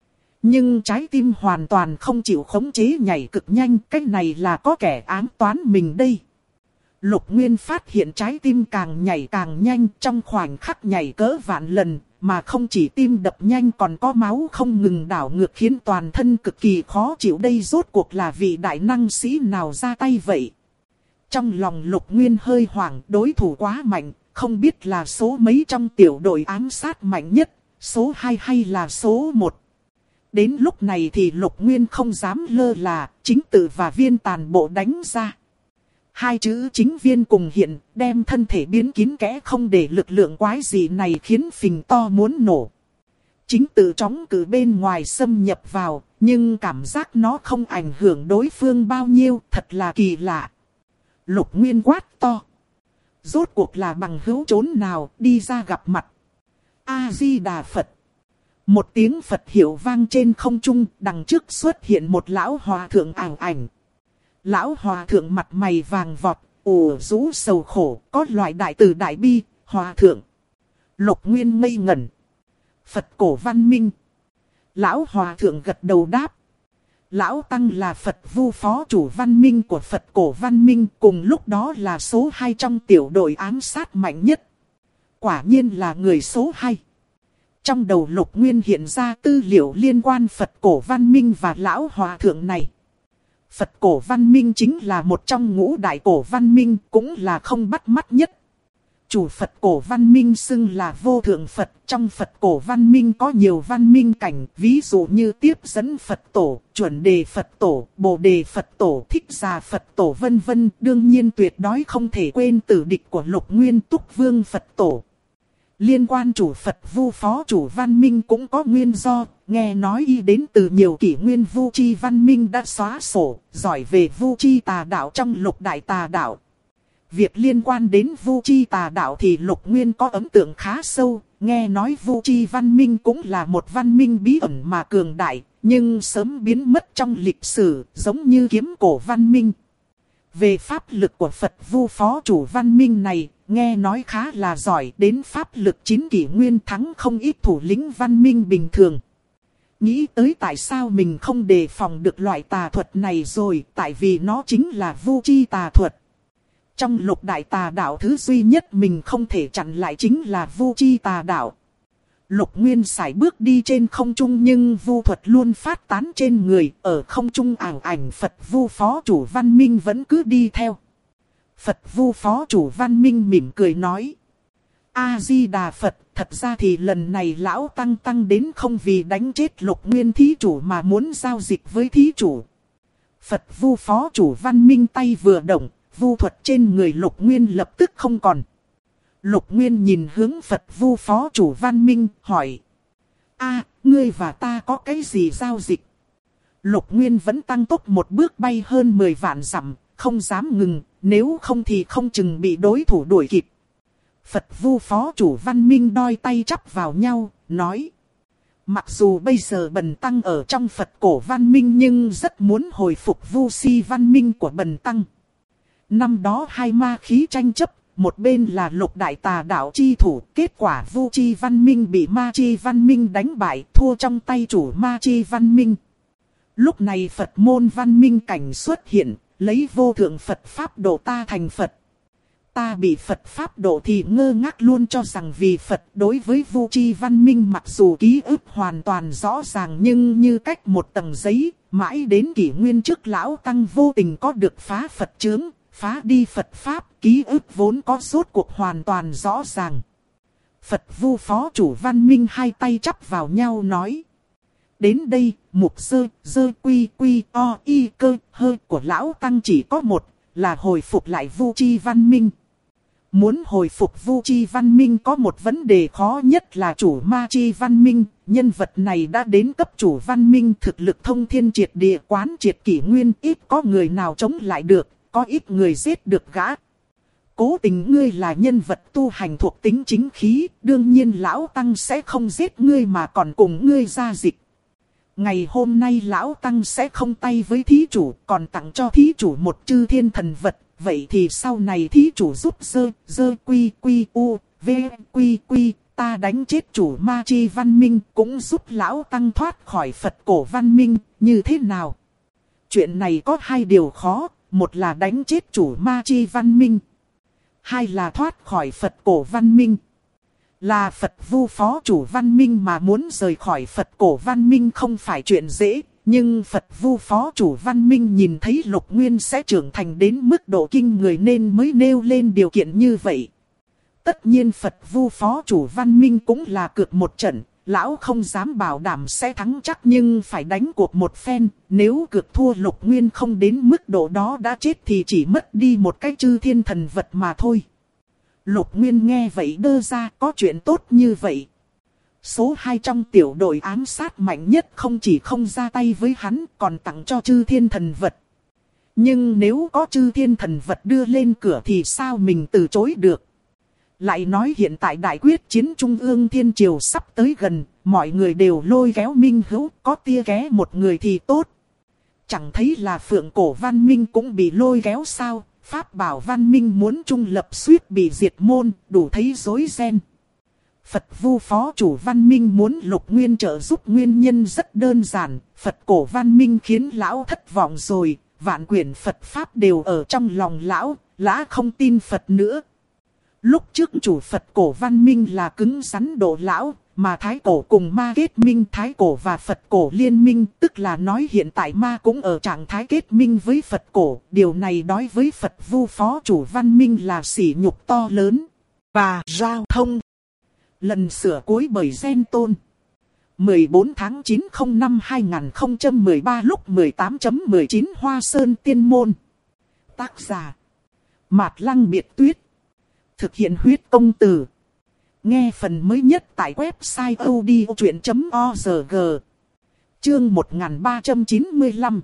Nhưng trái tim hoàn toàn không chịu khống chế nhảy cực nhanh, cái này là có kẻ ám toán mình đây. Lục Nguyên phát hiện trái tim càng nhảy càng nhanh, trong khoảnh khắc nhảy cỡ vạn lần, mà không chỉ tim đập nhanh còn có máu không ngừng đảo ngược khiến toàn thân cực kỳ khó chịu. Đây rốt cuộc là vị đại năng sĩ nào ra tay vậy? Trong lòng Lục Nguyên hơi hoảng, đối thủ quá mạnh, không biết là số mấy trong tiểu đội ám sát mạnh nhất, số 2 hay là số 1. Đến lúc này thì Lục Nguyên không dám lơ là, chính tự và viên tàn bộ đánh ra. Hai chữ chính viên cùng hiện, đem thân thể biến kín kẽ không để lực lượng quái dị này khiến phình to muốn nổ. Chính tự chóng cử bên ngoài xâm nhập vào, nhưng cảm giác nó không ảnh hưởng đối phương bao nhiêu, thật là kỳ lạ. Lục Nguyên quát to. Rốt cuộc là bằng hữu trốn nào, đi ra gặp mặt. A-di-đà Phật. Một tiếng Phật hiệu vang trên không trung, đằng trước xuất hiện một lão hòa thượng ảo ảnh. Lão hòa thượng mặt mày vàng vọt, ủ rũ sầu khổ, có loại đại từ đại bi, hòa thượng. Lục Nguyên ngây ngẩn. Phật cổ văn minh. Lão hòa thượng gật đầu đáp. Lão Tăng là Phật Vu phó chủ văn minh của Phật cổ văn minh, cùng lúc đó là số 2 trong tiểu đội ám sát mạnh nhất. Quả nhiên là người số 2. Trong đầu Lục Nguyên hiện ra tư liệu liên quan Phật cổ văn minh và lão hòa thượng này. Phật cổ văn minh chính là một trong ngũ đại cổ văn minh, cũng là không bắt mắt nhất. Chủ Phật cổ văn minh xưng là vô thượng Phật. Trong Phật cổ văn minh có nhiều văn minh cảnh, ví dụ như tiếp dẫn Phật tổ, chuẩn đề Phật tổ, bồ đề Phật tổ, thích giả Phật tổ vân vân. Đương nhiên tuyệt đối không thể quên tử địch của Lục Nguyên, Túc Vương Phật tổ. Liên quan chủ Phật Vu phó chủ văn minh cũng có nguyên do, nghe nói y đến từ nhiều kỷ nguyên Vu Chi văn minh đã xóa sổ, giỏi về Vu Chi tà đạo trong lục đại tà đạo. Việc liên quan đến Vu Chi tà đạo thì Lục Nguyên có ấn tượng khá sâu, nghe nói Vu Chi văn minh cũng là một văn minh bí ẩn mà cường đại, nhưng sớm biến mất trong lịch sử, giống như kiếm cổ văn minh. Về pháp lực của Phật Vu phó chủ văn minh này, nghe nói khá là giỏi, đến pháp lực 9 kỷ nguyên thắng không ít thủ lĩnh văn minh bình thường. Nghĩ tới tại sao mình không đề phòng được loại tà thuật này rồi, tại vì nó chính là Vu Chi tà thuật. Trong lục đại tà đạo thứ duy nhất mình không thể chặn lại chính là Vu Chi tà đạo. Lục Nguyên sải bước đi trên không trung nhưng vu thuật luôn phát tán trên người, ở không trung ảo ảnh Phật Vu phó chủ văn minh vẫn cứ đi theo. Phật Vu phó chủ văn minh mỉm cười nói. A-di-đà Phật, thật ra thì lần này lão tăng đến không vì đánh chết Lục Nguyên thí chủ mà muốn giao dịch với thí chủ. Phật Vu phó chủ văn minh tay vừa động, vu thuật trên người Lục Nguyên lập tức không còn. Lục Nguyên nhìn hướng Phật Vu phó chủ văn minh, hỏi. Ngươi và ta có cái gì giao dịch? Lục Nguyên vẫn tăng tốc một bước bay hơn 10 vạn dặm, không dám ngừng, nếu không thì không chừng bị đối thủ đuổi kịp. Phật Vu phó chủ văn minh đôi tay chắp vào nhau, nói. Mặc dù bây giờ Bần Tăng ở trong Phật cổ văn minh nhưng rất muốn hồi phục Vu Si văn minh của Bần Tăng. Năm đó hai ma khí tranh chấp, một bên là Lục đại tà đạo chi thủ. Kết quả Vu Chi Văn Minh bị Ma Chi Văn Minh đánh bại, thua trong tay chủ Ma Chi Văn Minh. Lúc này Phật môn Văn Minh cảnh xuất hiện, lấy vô thượng Phật Pháp độ ta thành Phật. Ta bị Phật Pháp độ thì ngơ ngác luôn cho rằng vì Phật. Đối với Vu Chi Văn Minh mặc dù ký ức hoàn toàn rõ ràng nhưng như cách một tầng giấy, mãi đến kỷ nguyên trước lão tăng vô tình có được phá Phật chướng, phá đi Phật Pháp, ký ức vốn có rốt cuộc hoàn toàn rõ ràng. Phật Vu Phó Chủ Văn Minh hai tay chắp vào nhau nói. Đến đây, mục dơ quy quy o y cơ hơi của lão tăng chỉ có một, là hồi phục lại Vu Chi Văn Minh. Muốn hồi phục Vu Chi Văn Minh có một vấn đề khó nhất là chủ Ma Chi Văn Minh. Nhân vật này đã đến cấp chủ Văn Minh, thực lực thông thiên triệt địa, quán triệt kỷ nguyên, ít có người nào chống lại được, có ít người giết được gã. Cố tình ngươi là nhân vật tu hành thuộc tính chính khí, đương nhiên lão tăng sẽ không giết ngươi mà còn cùng ngươi ra dịch. Ngày hôm nay lão tăng sẽ không tay với thí chủ, còn tặng cho thí chủ một chư thiên thần vật. Vậy thì sau này thí chủ giúp dơ quy quy u v quy quy, ta đánh chết chủ Ma Chi Văn Minh, cũng giúp lão tăng thoát khỏi Phật cổ Văn Minh, như thế nào? Chuyện này có hai điều khó, một là đánh chết chủ Ma Chi Văn Minh, hai là thoát khỏi Phật cổ Văn Minh. Là Phật Vu Phó Chủ Văn Minh mà muốn rời khỏi Phật cổ Văn Minh không phải chuyện dễ. Nhưng Phật Vu Phó Chủ Văn Minh nhìn thấy Lục Nguyên sẽ trưởng thành đến mức độ kinh người nên mới nêu lên điều kiện như vậy. Tất nhiên Phật Vu Phó Chủ Văn Minh cũng là cược một trận, lão không dám bảo đảm sẽ thắng chắc nhưng phải đánh cuộc một phen. Nếu cược thua Lục Nguyên không đến mức độ đó đã chết thì chỉ mất đi một cái chư thiên thần vật mà thôi. Lục Nguyên nghe vậy đơ ra, có chuyện tốt như vậy. Số 2 trong tiểu đội ám sát mạnh nhất không chỉ không ra tay với hắn, còn tặng cho chư thiên thần vật. Nhưng nếu có chư thiên thần vật đưa lên cửa thì sao mình từ chối được? Lại nói hiện tại đại quyết chiến Trung ương Thiên Triều sắp tới gần, mọi người đều lôi kéo Minh Hữu, có tia ghé một người thì tốt. Chẳng thấy là Phượng Cổ Văn Minh cũng bị lôi kéo sao? Pháp Bảo Văn Minh muốn trung lập suýt bị diệt môn, đủ thấy rối ren. Phật Vu Phó Chủ Văn Minh muốn Lục Nguyên trợ giúp nguyên nhân rất đơn giản. Phật Cổ Văn Minh khiến lão thất vọng rồi, vạn quyển Phật Pháp đều ở trong lòng lão, lã không tin Phật nữa. Lúc trước chủ Phật Cổ Văn Minh là cứng rắn độ lão, mà Thái Cổ cùng Ma kết minh, Thái Cổ và Phật Cổ liên minh, tức là nói hiện tại Ma cũng ở trạng thái kết minh với Phật Cổ. Điều này đối với Phật Vu Phó Chủ Văn Minh là sỉ nhục to lớn. Và giao thông. Lần sửa cuối bởi Gen Tôn. 14 tháng 9 05 2013 lúc 18.19 Hoa Sơn Tiên Môn. Tác giả Mạt Lăng Biệt Tuyết. Thực hiện huyết công từ. Nghe phần mới nhất tại website odchuyện.org. Chương 1395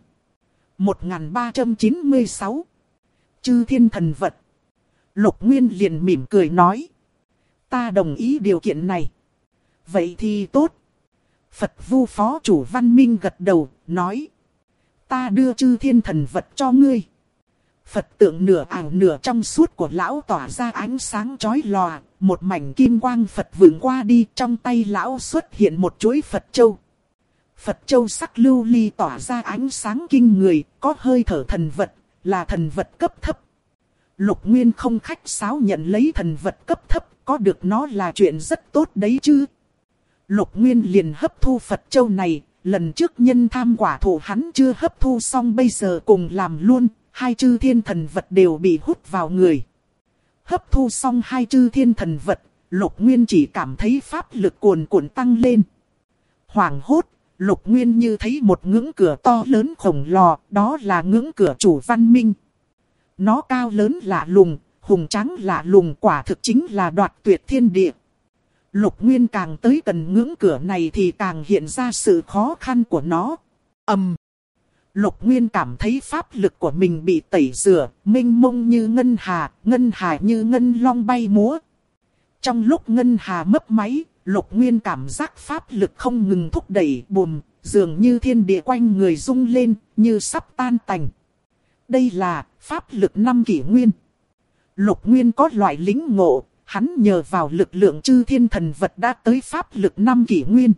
1396 Chư thiên thần vật. Lục Nguyên liền mỉm cười nói. Ta đồng ý điều kiện này. Vậy thì tốt. Phật Vu Phó Chủ Văn Minh gật đầu, nói. Ta đưa chư thiên thần vật cho ngươi. Phật tượng nửa ảo nửa trong suốt của lão tỏa ra ánh sáng chói lòa. Một mảnh kim quang Phật vượng qua đi, trong tay lão xuất hiện một chuỗi Phật châu. Phật châu sắc lưu ly tỏa ra ánh sáng kinh người, có hơi thở thần vật, là thần vật cấp thấp. Lục Nguyên không khách sáo nhận lấy thần vật cấp thấp, có được nó là chuyện rất tốt đấy chứ. Lục Nguyên liền hấp thu Phật châu này, lần trước nhân tham quả thụ hắn chưa hấp thu xong bây giờ cùng làm luôn, hai chư thiên thần vật đều bị hút vào người. Hấp thu xong hai chư thiên thần vật, Lục Nguyên chỉ cảm thấy pháp lực cuồn cuộn tăng lên. Hoảng hốt, Lục Nguyên như thấy một ngưỡng cửa to lớn khổng lồ, đó là ngưỡng cửa chủ Văn Minh. Nó cao lớn lạ lùng, hùng tráng lạ lùng, quả thực chính là đoạt tuyệt thiên địa. Lục Nguyên càng tới gần ngưỡng cửa này thì càng hiện ra sự khó khăn của nó. Lục Nguyên cảm thấy pháp lực của mình bị tẩy rửa, mênh mông như ngân hà như ngân long bay múa. Trong lúc ngân hà mấp máy, Lục Nguyên cảm giác pháp lực không ngừng thúc đẩy bùm, dường như thiên địa quanh người rung lên, như sắp tan tành. Đây là pháp lực 5 kỷ nguyên. Lục Nguyên có loại lĩnh ngộ, hắn nhờ vào lực lượng chư thiên thần vật đã tới pháp lực 5 kỷ nguyên.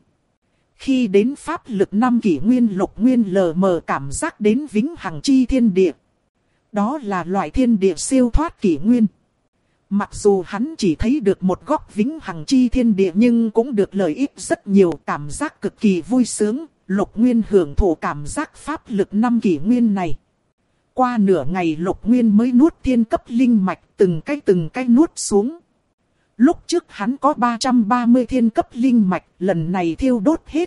Khi đến pháp lực 5 kỷ nguyên, Lục Nguyên lờ mờ cảm giác đến vĩnh hằng chi thiên địa. Đó là loại thiên địa siêu thoát kỷ nguyên. Mặc dù hắn chỉ thấy được một góc vĩnh hằng chi thiên địa nhưng cũng được lợi ích rất nhiều, cảm giác cực kỳ vui sướng. Lục Nguyên hưởng thụ cảm giác pháp lực 5 kỷ nguyên này. Qua nửa ngày Lục Nguyên mới nuốt thiên cấp linh mạch, từng cái nuốt xuống. Lúc trước hắn có 330 thiên cấp linh mạch, lần này thiêu đốt hết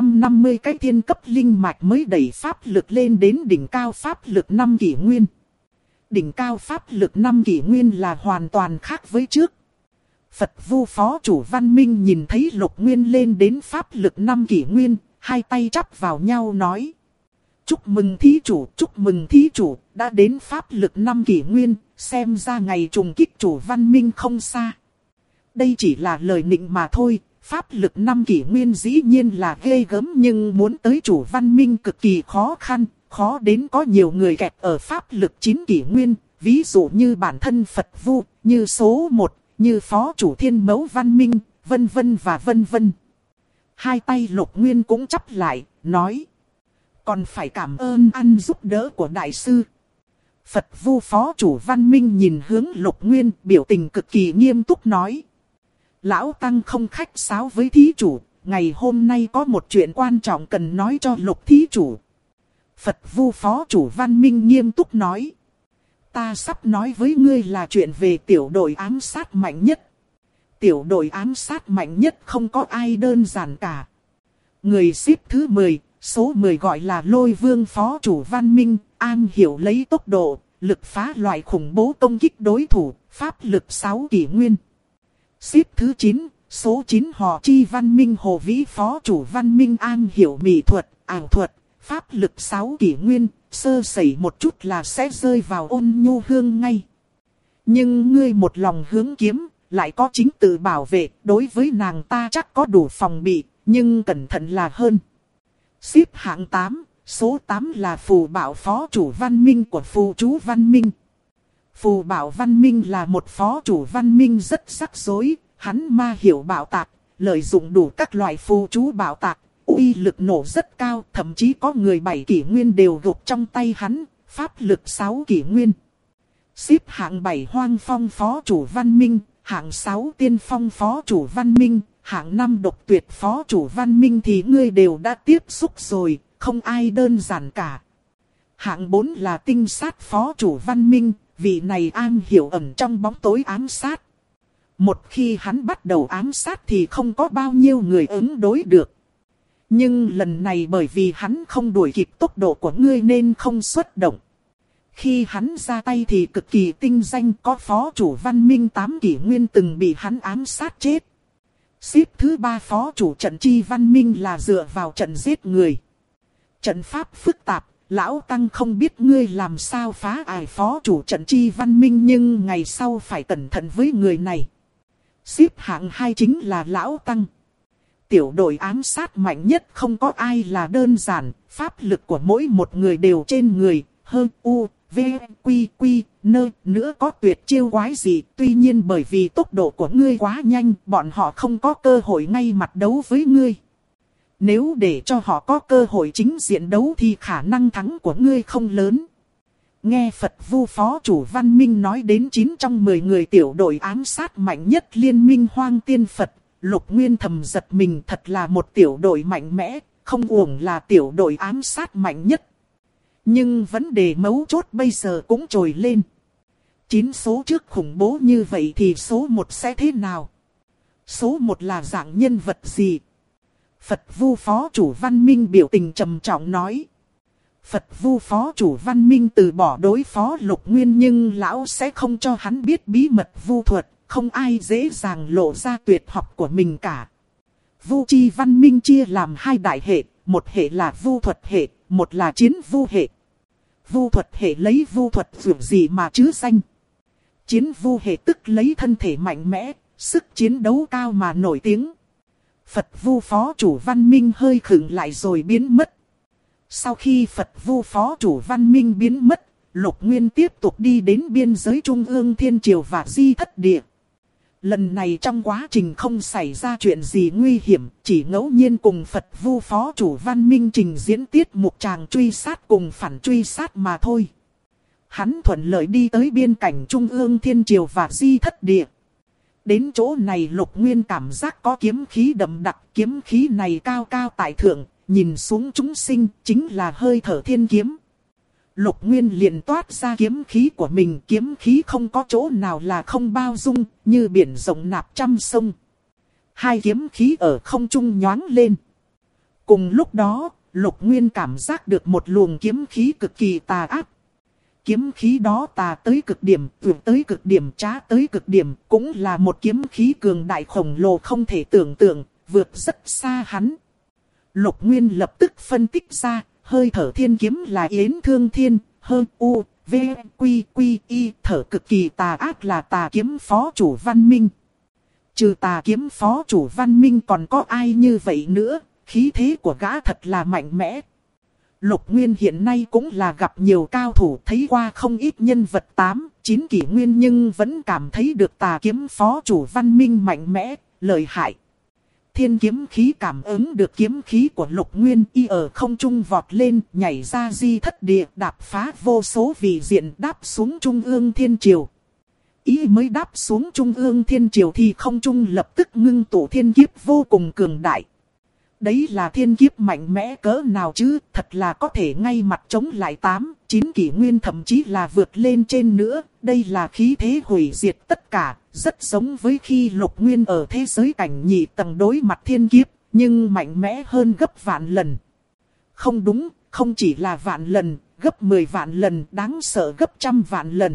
250 cái thiên cấp linh mạch mới đẩy pháp lực lên đến đỉnh cao pháp lực 5 kỷ nguyên. Đỉnh cao pháp lực 5 kỷ nguyên là hoàn toàn khác với trước. Phật Vu Phó Chủ Văn Minh nhìn thấy Lục Nguyên lên đến pháp lực 5 kỷ nguyên, hai tay chắp vào nhau nói. Chúc mừng thí chủ, đã đến pháp lực 5 kỷ nguyên, xem ra ngày trùng kích chủ Văn Minh không xa. Đây chỉ là lời nịnh mà thôi, pháp lực 5 kỷ nguyên dĩ nhiên là ghê gớm nhưng muốn tới chủ Văn Minh cực kỳ khó khăn, khó đến có nhiều người kẹt ở pháp lực 9 kỷ nguyên, ví dụ như bản thân Phật Vu, như số 1, như Phó Chủ Thiên Mẫu Văn Minh, vân vân và vân vân. Hai tay Lục Nguyên cũng chắp lại, nói. Còn phải cảm ơn ăn giúp đỡ của đại sư. Phật Vu Phó Chủ Văn Minh nhìn hướng Lục Nguyên, biểu tình cực kỳ nghiêm túc nói. Lão Tăng không khách sáo với thí chủ, ngày hôm nay có một chuyện quan trọng cần nói cho Lục thí chủ. Phật Vu Phó Chủ Văn Minh nghiêm túc nói. Ta sắp nói với ngươi là chuyện về tiểu đội ám sát mạnh nhất. Tiểu đội ám sát mạnh nhất không có ai đơn giản cả. Người xếp thứ 10, số 10 gọi là Lôi Vương Phó Chủ Văn Minh, an hiểu lấy tốc độ, lực phá loại khủng bố công kích đối thủ, pháp lực 6 kỷ nguyên. Xếp thứ 9, số 9 họ Chi Văn Minh Hồ Vĩ Phó Chủ Văn Minh an hiểu mỹ thuật, ảo thuật, pháp lực 6 kỷ nguyên, sơ sẩy một chút là sẽ rơi vào ôn nhu hương ngay. Nhưng ngươi một lòng hướng kiếm, lại có chính tự bảo vệ, đối với nàng ta chắc có đủ phòng bị, nhưng cẩn thận là hơn. Xếp hạng 8, số 8 là Phù Bảo Phó Chủ Văn Minh của Phù Chú Văn Minh. Phù Bảo Văn Minh là một Phó Chủ Văn Minh rất rắc rối, hắn ma hiểu bảo tạc, lợi dụng đủ các loại phù chú bảo tạc, uy lực nổ rất cao, thậm chí có người 7 kỷ nguyên đều gục trong tay hắn, pháp lực 6 kỷ nguyên. Xếp hạng 7 Hoang Phong Phó Chủ Văn Minh, hạng 6 Tiên Phong Phó Chủ Văn Minh, hạng 5 Độc Tuyệt Phó Chủ Văn Minh thì ngươi đều đã tiếp xúc rồi, không ai đơn giản cả. Hạng 4 là Tinh Sát Phó Chủ Văn Minh, vị này an hiểu ẩn trong bóng tối ám sát. Một khi hắn bắt đầu ám sát thì không có bao nhiêu người ứng đối được. Nhưng lần này bởi vì hắn không đuổi kịp tốc độ của ngươi nên không xuất động. Khi hắn ra tay thì cực kỳ tinh danh, có Phó Chủ Văn Minh 8 kỷ nguyên từng bị hắn ám sát chết. Xếp thứ 3 Phó Chủ Trận Chi Văn Minh là dựa vào trận giết người. Trận pháp phức tạp, Lão Tăng không biết ngươi làm sao phá ải Phó Chủ Trận Chi Văn Minh nhưng ngày sau phải cẩn thận với người này. Xếp hạng 2 chính là Lão Tăng. Tiểu đội ám sát mạnh nhất không có ai là đơn giản, pháp lực của mỗi một người đều trên người, hơn u, v, quy, quy, nơ, nữa có tuyệt chiêu quái gì. Tuy nhiên bởi vì tốc độ của ngươi quá nhanh, bọn họ không có cơ hội ngay mặt đấu với ngươi. Nếu để cho họ có cơ hội chính diện đấu thì khả năng thắng của ngươi không lớn. Nghe Phật Vu Phó Chủ Văn Minh nói đến 9 trong 10 người tiểu đội ám sát mạnh nhất liên minh Hoang Tiên Phật, Lục Nguyên thầm giật mình, thật là một tiểu đội mạnh mẽ, không uổng là tiểu đội ám sát mạnh nhất. Nhưng vấn đề mấu chốt bây giờ cũng trồi lên. 9 số trước khủng bố như vậy thì số 1 sẽ thế nào? Số 1 là dạng nhân vật gì? Phật Vu Phó Chủ Văn Minh biểu tình trầm trọng nói. Phật Vu Phó Chủ Văn Minh từ bỏ đối phó Lục Nguyên nhưng lão sẽ không cho hắn biết bí mật vu thuật, không ai dễ dàng lộ ra tuyệt học của mình cả. Vu Chi Văn Minh chia làm 2 đại hệ, một hệ là vu thuật hệ, một là chiến vu hệ. Vu thuật hệ lấy vu thuật dù gì mà chứ danh. Chiến vu hệ tức lấy thân thể mạnh mẽ, sức chiến đấu cao mà nổi tiếng. Phật Vu Phó Chủ Văn Minh hơi khựng lại rồi biến mất. Sau khi Phật Vu Phó Chủ Văn Minh biến mất, Lục Nguyên tiếp tục đi đến biên giới Trung ương Thiên Triều và Di Thất Địa. Lần này trong quá trình không xảy ra chuyện gì nguy hiểm, chỉ ngẫu nhiên cùng Phật Vu Phó Chủ Văn Minh trình diễn tiết mục chàng truy sát cùng phản truy sát mà thôi. Hắn thuận lợi đi tới biên cảnh Trung ương Thiên Triều và Di Thất Địa. Đến chỗ này Lục Nguyên cảm giác có kiếm khí đậm đặc, kiếm khí này cao cao tại thượng, nhìn xuống chúng sinh chính là hơi thở thiên kiếm. Lục Nguyên liền toát ra kiếm khí của mình, kiếm khí không có chỗ nào là không bao dung, như biển rộng nạp trăm sông. Hai kiếm khí ở không trung nhoáng lên. Cùng lúc đó, Lục Nguyên cảm giác được một luồng kiếm khí cực kỳ tà ác. Kiếm khí đó tà tới cực điểm, vượt tới cực điểm, trá tới cực điểm, cũng là một kiếm khí cường đại khổng lồ không thể tưởng tượng, vượt rất xa hắn. Lục Nguyên lập tức phân tích ra, hơi thở thiên kiếm là yến thương thiên, hơn u, v, quy, quy, y, thở cực kỳ tà ác là tà kiếm phó chủ Văn Minh. Trừ tà kiếm phó chủ Văn Minh còn có ai như vậy nữa, khí thế của gã thật là mạnh mẽ. Lục Nguyên hiện nay cũng là gặp nhiều cao thủ, thấy qua không ít nhân vật 8, 9 kỷ nguyên nhưng vẫn cảm thấy được tà kiếm phó chủ Văn Minh mạnh mẽ, lợi hại. Thiên kiếm khí cảm ứng được kiếm khí của Lục Nguyên, y ở không trung vọt lên, nhảy ra Di Thất Địa, đạp phá vô số vị diện, đáp xuống Trung ương Thiên Triều. Y mới đáp xuống Trung ương Thiên Triều thì không trung lập tức ngưng tụ thiên kiếp vô cùng cường đại. Đấy là thiên kiếp mạnh mẽ cỡ nào chứ, thật là có thể ngay mặt chống lại 8, 9 kỷ nguyên thậm chí là vượt lên trên nữa. Đây là khí thế hủy diệt tất cả, rất giống với khi Lục Nguyên ở thế giới cảnh nhị tầng đối mặt thiên kiếp, nhưng mạnh mẽ hơn gấp vạn lần. Không đúng, không chỉ là vạn lần, gấp 10 vạn lần, đáng sợ gấp trăm vạn lần.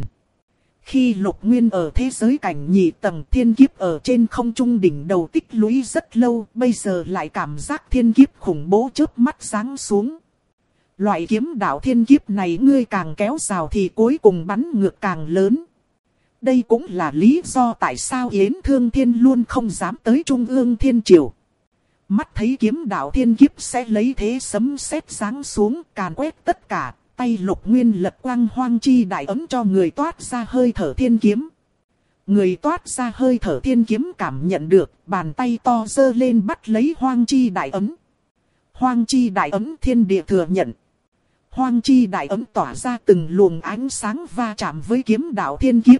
Khi Lục Nguyên ở thế giới cảnh nhị tầng, thiên kiếp ở trên không trung đỉnh đầu tích lũy rất lâu, bây giờ lại cảm giác thiên kiếp khủng bố chớp mắt giáng xuống. Loại kiếm đạo thiên kiếp này ngươi càng kéo rào thì cuối cùng bắn ngược càng lớn. Đây cũng là lý do tại sao Yến Thương Thiên luôn không dám tới Trung ương Thiên Triều. Mắt thấy kiếm đạo thiên kiếp sẽ lấy thế sấm sét giáng xuống, càn quét tất cả. Tay Lục Nguyên lật quang hoang chi đại ấm cho người toát ra hơi thở thiên kiếm. Người toát ra hơi thở thiên kiếm cảm nhận được, bàn tay to giơ lên bắt lấy hoang chi đại ấm. Hoang chi đại ấm thiên địa thừa nhận. Hoang chi đại ấm tỏa ra từng luồng ánh sáng va chạm với kiếm đạo thiên kiếp.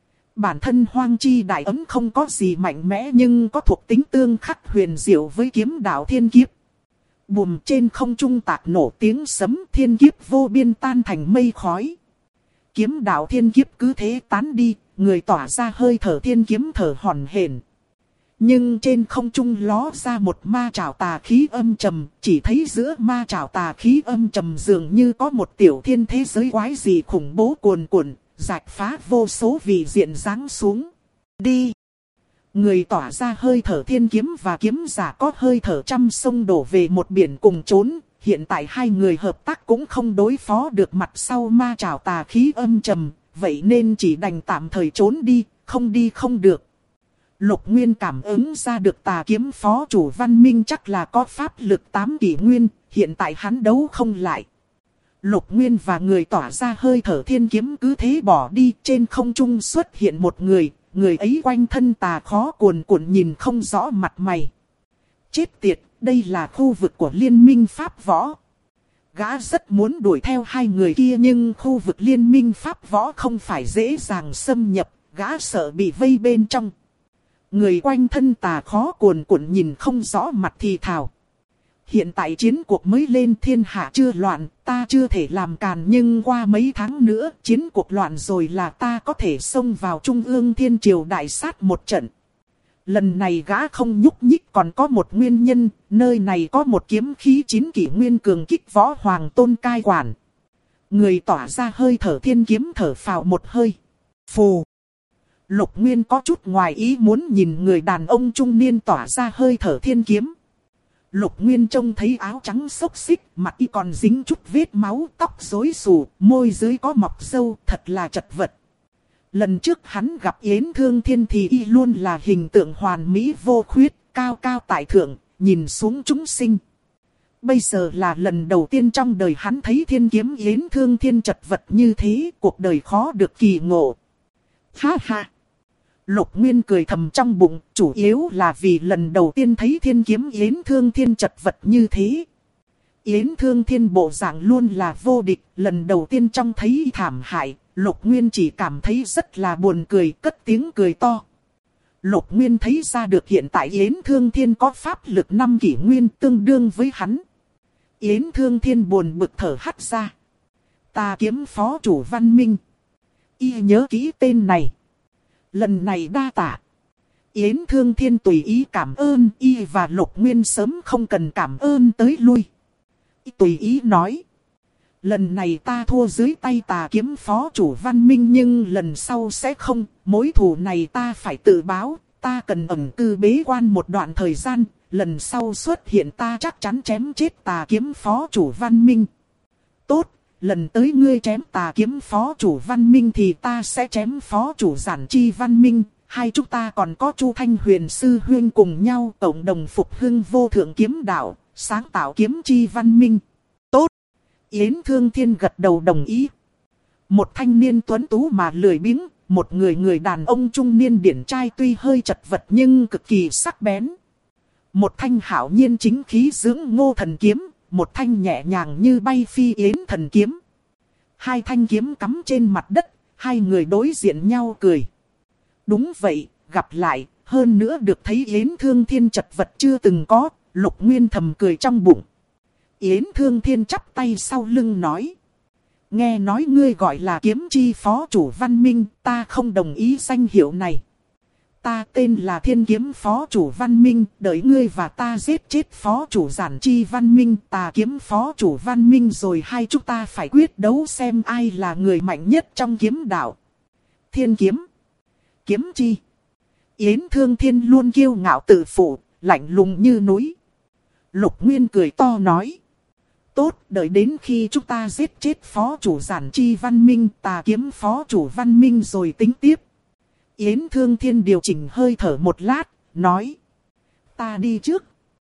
Bản thân hoang chi đại ấm không có gì mạnh mẽ nhưng có thuộc tính tương khắc huyền diệu với kiếm đạo thiên kiếp. Bùm, trên không trung tạc nổ tiếng sấm, thiên kiếp vô biên tan thành mây khói. Kiếm đạo thiên kiếp cứ thế tán đi, người tỏa ra hơi thở thiên kiếm thở hổn hển. Nhưng trên không trung ló ra một ma trảo tà khí âm trầm, chỉ thấy giữa ma trảo tà khí âm trầm dường như có một tiểu thiên thế giới quái dị khủng bố cuồn cuộn, rạch phá vô số vị diện giáng xuống. Đi! Người tỏa ra hơi thở thiên kiếm và kiếm giả có hơi thở trăm sông đổ về một biển cùng trốn. Hiện tại hai người hợp tác cũng không đối phó được mặt sau ma trảo tà khí âm trầm, vậy nên chỉ đành tạm thời trốn đi không được. Lục Nguyên cảm ứng ra được tà kiếm phó chủ Văn Minh chắc là có pháp lực 8 kỷ nguyên, hiện tại hắn đấu không lại. Lục Nguyên và người tỏa ra hơi thở thiên kiếm cứ thế bỏ đi, trên không trung xuất hiện một người. Người ấy quanh thân tà khó cuồn cuộn nhìn không rõ mặt mày. Chết tiệt, đây là khu vực của liên minh Pháp Võ. Gã rất muốn đuổi theo hai người kia nhưng khu vực liên minh Pháp Võ không phải dễ dàng xâm nhập, gã sợ bị vây bên trong. Người quanh thân tà khó cuồn cuộn nhìn không rõ mặt thì thào. Hiện tại chiến cuộc mới lên, thiên hạ chưa loạn, ta chưa thể làm càn nhưng qua mấy tháng nữa chiến cuộc loạn rồi là ta có thể xông vào Trung ương Thiên Triều đại sát một trận. Lần này gã không nhúc nhích còn có một nguyên nhân, nơi này có một kiếm khí 9 kỷ nguyên cường kích võ hoàng tôn cai quản. Người tỏa ra hơi thở thiên kiếm thở phào một hơi. Phù! Lục Nguyên có chút ngoài ý muốn nhìn người đàn ông trung niên tỏa ra hơi thở thiên kiếm. Lục Nguyên trông thấy áo trắng xốc xích, mặt y còn dính chút vết máu, tóc rối xù, môi dưới có mọc râu, thật là chật vật. Lần trước hắn gặp Yến Thương Thiên thì y luôn là hình tượng hoàn mỹ vô khuyết, cao cao tại thượng, nhìn xuống chúng sinh. Bây giờ là lần đầu tiên trong đời hắn thấy thiên kiếm Yến Thương Thiên chật vật như thế, cuộc đời khó được kỳ ngộ. Ha ha! Lục Nguyên cười thầm trong bụng, chủ yếu là vì lần đầu tiên thấy thiên kiếm Yến Thương Thiên chật vật như thế. Yến Thương Thiên bộ dạng luôn là vô địch, lần đầu tiên trong thấy thảm hại, Lục Nguyên chỉ cảm thấy rất là buồn cười, cất tiếng cười to. Lục Nguyên thấy ra được hiện tại Yến Thương Thiên có pháp lực 5 kỷ nguyên tương đương với hắn. Yến Thương Thiên buồn bực thở hắt ra. Tà kiếm phó chủ Văn Minh. Y nhớ kỹ tên này. Lần này đa tạ. Yến Thương Thiên tùy ý cảm ơn Y và Lục Nguyên sớm không cần cảm ơn tới lui. Y tùy ý nói. Lần này ta thua dưới tay tà kiếm phó chủ Văn Minh nhưng lần sau sẽ không. Mối thù này ta phải tự báo. Ta cần ẩn cư bế quan một đoạn thời gian. Lần sau xuất hiện ta chắc chắn chém chết tà kiếm phó chủ Văn Minh. Tốt, lần tới ngươi chém tà kiếm phó chủ Văn Minh thì ta sẽ chém phó chủ Giản Chi Văn Minh. Hai chúng ta còn có Chu Thanh Huyền sư huynh cùng nhau cộng đồng phục hưng vô thượng kiếm đạo, sáng tạo kiếm chi Văn Minh. Tốt! Yến Thương Thiên gật đầu đồng ý. Một thanh niên tuấn tú mà lười biếng, một người đàn ông trung niên điển trai tuy hơi chật vật nhưng cực kỳ sắc bén. Một thanh hảo nhiên chính khí dưỡng Ngô Thần kiếm, một thanh nhẹ nhàng như bay phi Yến Thần kiếm. Hai thanh kiếm cắm trên mặt đất, hai người đối diện nhau cười. Đúng vậy, gặp lại, hơn nữa được thấy Yến Thương Thiên chật vật chưa từng có, Lục Nguyên thầm cười trong bụng. Yến Thương Thiên chắp tay sau lưng nói. Nghe nói ngươi gọi là kiếm chi phó chủ Văn Minh, ta không đồng ý danh hiệu này. Ta tên là Thiên Kiếm Phó Chủ Văn Minh, đợi ngươi và ta giết chết Phó Chủ Giản Chi Văn Minh, tà kiếm Phó Chủ Văn Minh rồi hai chúng ta phải quyết đấu xem ai là người mạnh nhất trong kiếm đạo. Thiên Kiếm, Kiếm Chi. Yến Thương Thiên luôn kiêu ngạo tự phụ, lạnh lùng như núi. Lục Nguyên cười to nói. Tốt, đợi đến khi chúng ta giết chết Phó Chủ Giản Chi Văn Minh, tà kiếm Phó Chủ Văn Minh rồi tính tiếp. Yến Thương Thiên điều chỉnh hơi thở một lát, nói. Ta đi trước.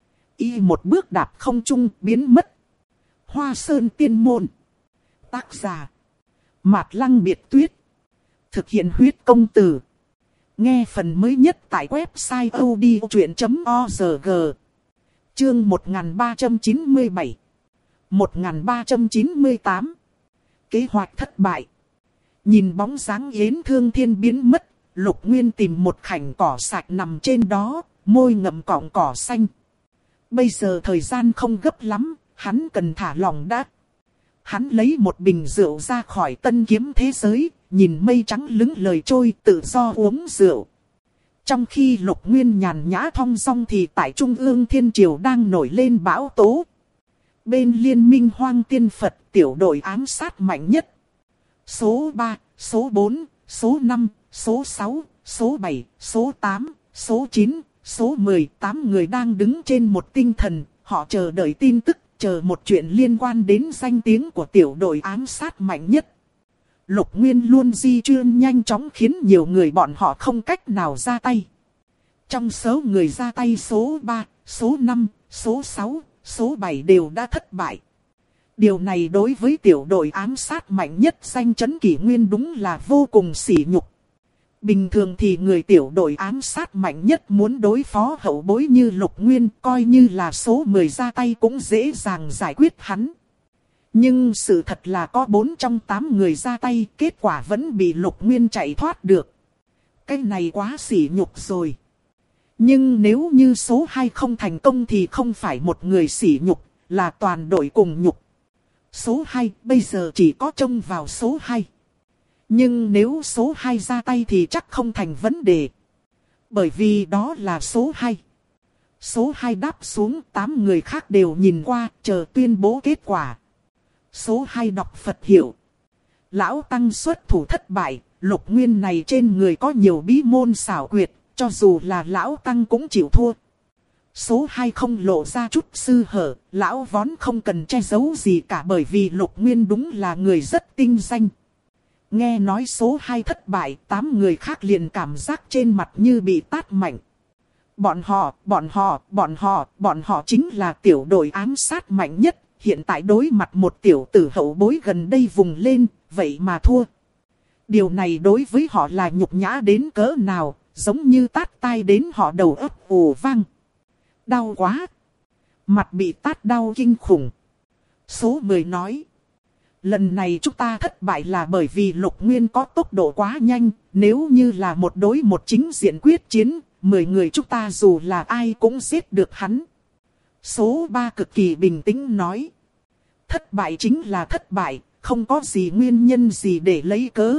Y một bước đạp không trung biến mất. Hoa Sơn Tiên Môn. Tác giả. Mạt Lăng Biệt Tuyết. Thực hiện huyết công từ. Nghe phần mới nhất tại website odchuyện.org. Chương 1397. 1398. Kế hoạch thất bại. Nhìn bóng dáng Yến Thương Thiên biến mất. Lục Nguyên tìm một khoảnh cỏ sạch nằm trên đó, môi ngậm cọng cỏ xanh. Bây giờ thời gian không gấp lắm, hắn cần thả lỏng đã. Hắn lấy một bình rượu ra khỏi tân kiếm thế giới, nhìn mây trắng lững lờ trôi tự do uống rượu. Trong khi Lục Nguyên nhàn nhã thong dong thì tại Trung ương Thiên Triều đang nổi lên bão tố. Bên Liên minh Hoang Tiên Phật tiểu đội ám sát mạnh nhất. Số 3, số 4, số 5. Số 6, số 7, số 8, số 9, số 10, 8 người đang đứng trên một tinh thần, họ chờ đợi tin tức, chờ một chuyện liên quan đến danh tiếng của tiểu đội ám sát mạnh nhất. Lục Nguyên luôn di chuyển nhanh chóng khiến nhiều người bọn họ không cách nào ra tay. Trong số người ra tay số 3, số 5, số 6, số 7 đều đã thất bại. Điều này đối với tiểu đội ám sát mạnh nhất danh chấn kỷ nguyên đúng là vô cùng sỉ nhục. Bình thường thì người tiểu đội ám sát mạnh nhất muốn đối phó hậu bối như Lục Nguyên coi như là số 10 ra tay cũng dễ dàng giải quyết hắn. Nhưng sự thật là có 4 trong 8 người ra tay, kết quả vẫn bị Lục Nguyên chạy thoát được. Cái này quá sỉ nhục rồi. Nhưng nếu như số 2 không thành công thì không phải một người sỉ nhục, là toàn đội cùng nhục. Số 2 bây giờ chỉ có trông vào số 2. Nhưng nếu số 2 ra tay thì chắc không thành vấn đề. Bởi vì đó là số 2. Số 2 đáp xuống, 8 người khác đều nhìn qua, chờ tuyên bố kết quả. Số 2 đọc Phật hiệu. Lão Tăng xuất thủ thất bại, Lục Nguyên này trên người có nhiều bí môn xảo quyệt, cho dù là Lão Tăng cũng chịu thua. Số 2 không lộ ra chút sơ hở, Lão Vón không cần che giấu gì cả bởi vì Lục Nguyên đúng là người rất tinh danh. Nghe nói số 2 thất bại, 8 người khác liền cảm giác trên mặt như bị tát mạnh. Bọn họ chính là tiểu đội ám sát mạnh nhất, hiện tại đối mặt một tiểu tử hậu bối gần đây vùng lên, vậy mà thua. Điều này đối với họ là nhục nhã đến cỡ nào, giống như tát tai đến họ đầu óc ù vang. Đau quá. Mặt bị tát đau kinh khủng. Số 10 nói. Lần này chúng ta thất bại là bởi vì Lục Nguyên có tốc độ quá nhanh, nếu như là một đối một chính diện quyết chiến, 10 người chúng ta dù là ai cũng giết được hắn. Số 3 cực kỳ bình tĩnh nói. Thất bại chính là thất bại, không có gì nguyên nhân gì để lấy cớ.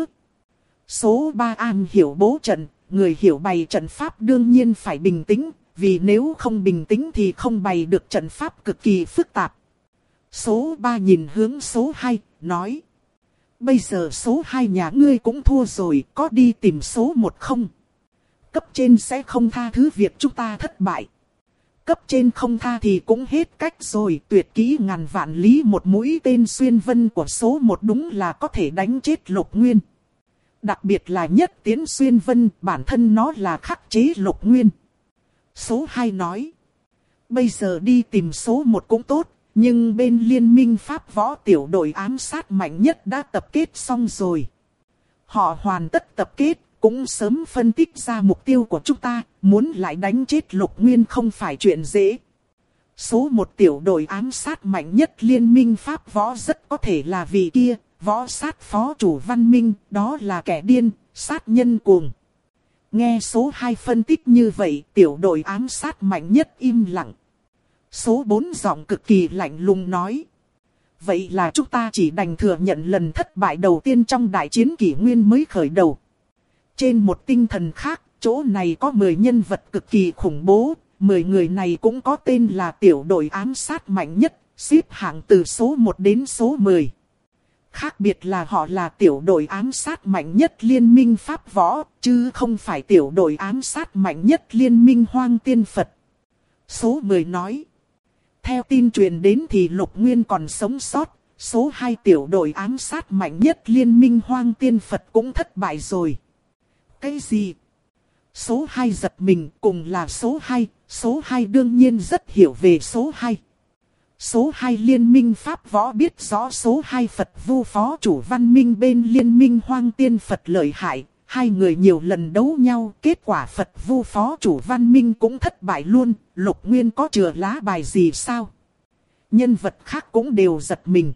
Số 3 an hiểu bố trận, người hiểu bày trận pháp đương nhiên phải bình tĩnh, vì nếu không bình tĩnh thì không bày được trận pháp cực kỳ phức tạp. Số 3 nhìn hướng số 2, nói. Bây giờ số 2 nhà ngươi cũng thua rồi, có đi tìm số 1 không? Cấp trên sẽ không tha thứ việc chúng ta thất bại. Cấp trên không tha thì cũng hết cách rồi, tuyệt kỹ ngàn vạn lý một mũi tên xuyên vân của số 1 đúng là có thể đánh chết Lục Nguyên. Đặc biệt là nhất tiến xuyên vân, bản thân nó là khắc chế Lục Nguyên. Số 2 nói. Bây giờ đi tìm số 1 cũng tốt, nhưng bên liên minh Pháp võ tiểu đội ám sát mạnh nhất đã tập kết xong rồi. Họ hoàn tất tập kết, cũng sớm phân tích ra mục tiêu của chúng ta, muốn lại đánh chết Lục Nguyên không phải chuyện dễ. Số 1 tiểu đội ám sát mạnh nhất liên minh Pháp võ rất có thể là vị kia, võ sát phó chủ Văn Minh, đó là kẻ điên, sát nhân cuồng. Nghe số 2 phân tích như vậy, tiểu đội ám sát mạnh nhất im lặng. Số 4 giọng cực kỳ lạnh lùng nói. Vậy là chúng ta chỉ đành thừa nhận lần thất bại đầu tiên trong đại chiến kỷ nguyên mới khởi đầu. Trên một tinh thần khác, chỗ này có 10 nhân vật cực kỳ khủng bố, 10 người này cũng có tên là tiểu đội ám sát mạnh nhất, xếp hạng từ số 1 đến số 10. Khác biệt là họ là tiểu đội ám sát mạnh nhất liên minh Pháp võ, chứ không phải tiểu đội ám sát mạnh nhất liên minh Hoang Tiên Phật. Số 10 nói. Theo tin truyền đến thì Lục Nguyên còn sống sót, số 2 tiểu đội ám sát mạnh nhất liên minh Hoang Tiên Phật cũng thất bại rồi. Cái gì? Số 2 giật mình, cùng là số 2 đương nhiên rất hiểu về số 2. Số 2 liên minh Pháp võ biết rõ số 2 Phật vu phó chủ Văn Minh bên liên minh Hoang Tiên Phật lợi hại. Hai người nhiều lần đấu nhau, kết quả Phật vu phó chủ Văn Minh cũng thất bại luôn. Lục Nguyên có chừa lá bài gì sao? Nhân vật khác cũng đều giật mình.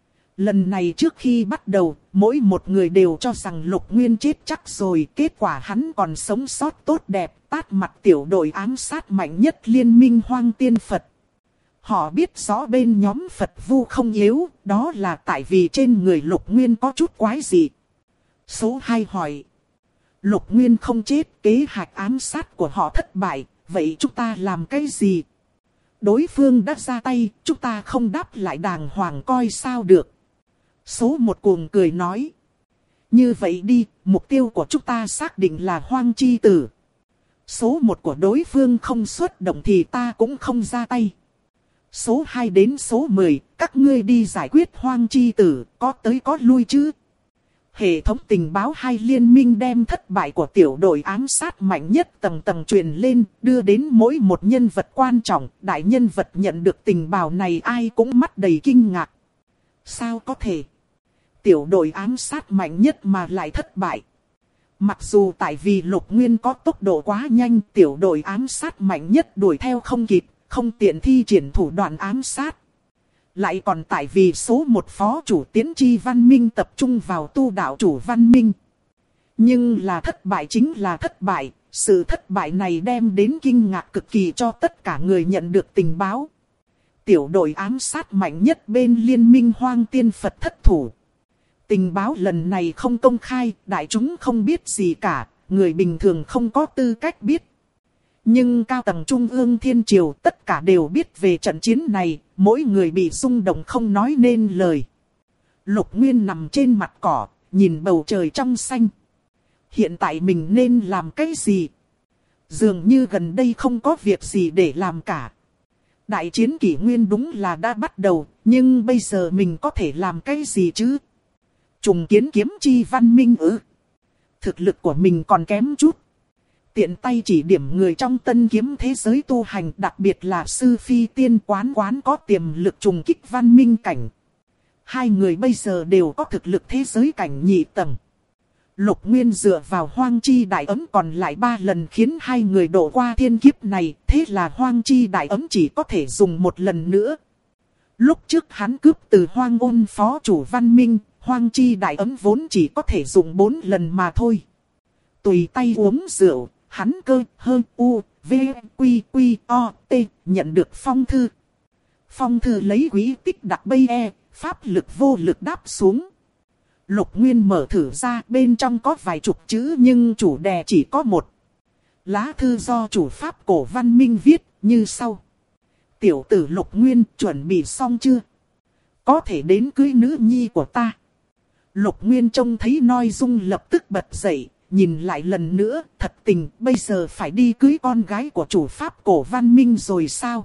Lần này trước khi bắt đầu, mỗi một người đều cho rằng Lục Nguyên chết chắc rồi. Kết quả hắn còn sống sót tốt đẹp, tát mặt tiểu đội ám sát mạnh nhất liên minh Hoang Tiên Phật. Họ biết rõ bên nhóm Phật vu không yếu, đó là tại vì trên người Lục Nguyên có chút quái gì. Số 2 hỏi. Lục Nguyên không chết, kế hoạch ám sát của họ thất bại, vậy chúng ta làm cái gì? Đối phương đã ra tay, chúng ta không đáp lại đàng hoàng coi sao được. Số 1 cuồng cười nói. Như vậy đi, mục tiêu của chúng ta xác định là Hoang Chi Tử. Số 1 của đối phương không xuất động thì ta cũng không ra tay. Số 2 đến số 10, các ngươi đi giải quyết Hoang Chi Tử, có tới có lui chứ? Hệ thống tình báo hai liên minh đem thất bại của tiểu đội ám sát mạnh nhất tầng tầng truyền lên, đưa đến mỗi một nhân vật quan trọng. Đại nhân vật nhận được tình báo này ai cũng mắt đầy kinh ngạc. Sao có thể? Tiểu đội ám sát mạnh nhất mà lại thất bại. Mặc dù tại vì Lục Nguyên có tốc độ quá nhanh, tiểu đội ám sát mạnh nhất đuổi theo không kịp, không tiện thi triển thủ đoạn ám sát. Lại còn tại vì số 1 phó chủ Tiến Chi Văn Minh tập trung vào tu đạo chủ Văn Minh. Nhưng là thất bại chính là thất bại, sự thất bại này đem đến kinh ngạc cực kỳ cho tất cả người nhận được tình báo. Tiểu đội ám sát mạnh nhất bên liên minh Hoang Tiên Phật thất thủ. Tình báo lần này không công khai, đại chúng không biết gì cả, người bình thường không có tư cách biết. Nhưng cao tầng trung ương thiên triều tất cả đều biết về trận chiến này, mỗi người bị rung động không nói nên lời. Lục Nguyên nằm trên mặt cỏ, nhìn bầu trời trong xanh. Hiện tại mình nên làm cái gì? Dường như gần đây không có việc gì để làm cả. Đại chiến kỷ nguyên đúng là đã bắt đầu, nhưng bây giờ mình có thể làm cái gì chứ? Trùng kiến kiếm chi Văn Minh ư? Thực lực của mình còn kém chút. tiện tay chỉ điểm người trong tân kiếm thế giới tu hành, đặc biệt là sư phi tiên quán có tiềm lực trùng kích văn minh cảnh. Hai người bây giờ đều có thực lực thế giới cảnh nhị tầng. Lục Nguyên dựa vào Hoang Chi Đại Ấm còn lại 3 lần khiến hai người độ qua thiên kiếp này, thế là Hoang Chi Đại Ấm chỉ có thể dùng một lần nữa. Lúc trước hắn cướp từ Hoang Ôn phó chủ văn minh, Hoang Chi Đại Ấm vốn chỉ có thể dùng 4 lần mà thôi. Tùy tay uống rượu, hắn cơ hơn u, v, quy quy o, t, nhận được phong thư. Phong thư lấy quý tích đặc bây e, pháp lực vô lực đáp xuống. Lục Nguyên mở thử ra, bên trong có vài chục chữ nhưng chủ đề chỉ có một. Lá thư do chủ pháp cổ văn minh viết như sau. Tiểu tử Lục Nguyên, chuẩn bị xong chưa? Có thể đến cưới nữ nhi của ta. Lục Nguyên trông thấy nội dung lập tức bật dậy, nhìn lại lần nữa, thật tình bây giờ phải đi cưới con gái của chủ pháp cổ văn minh rồi sao?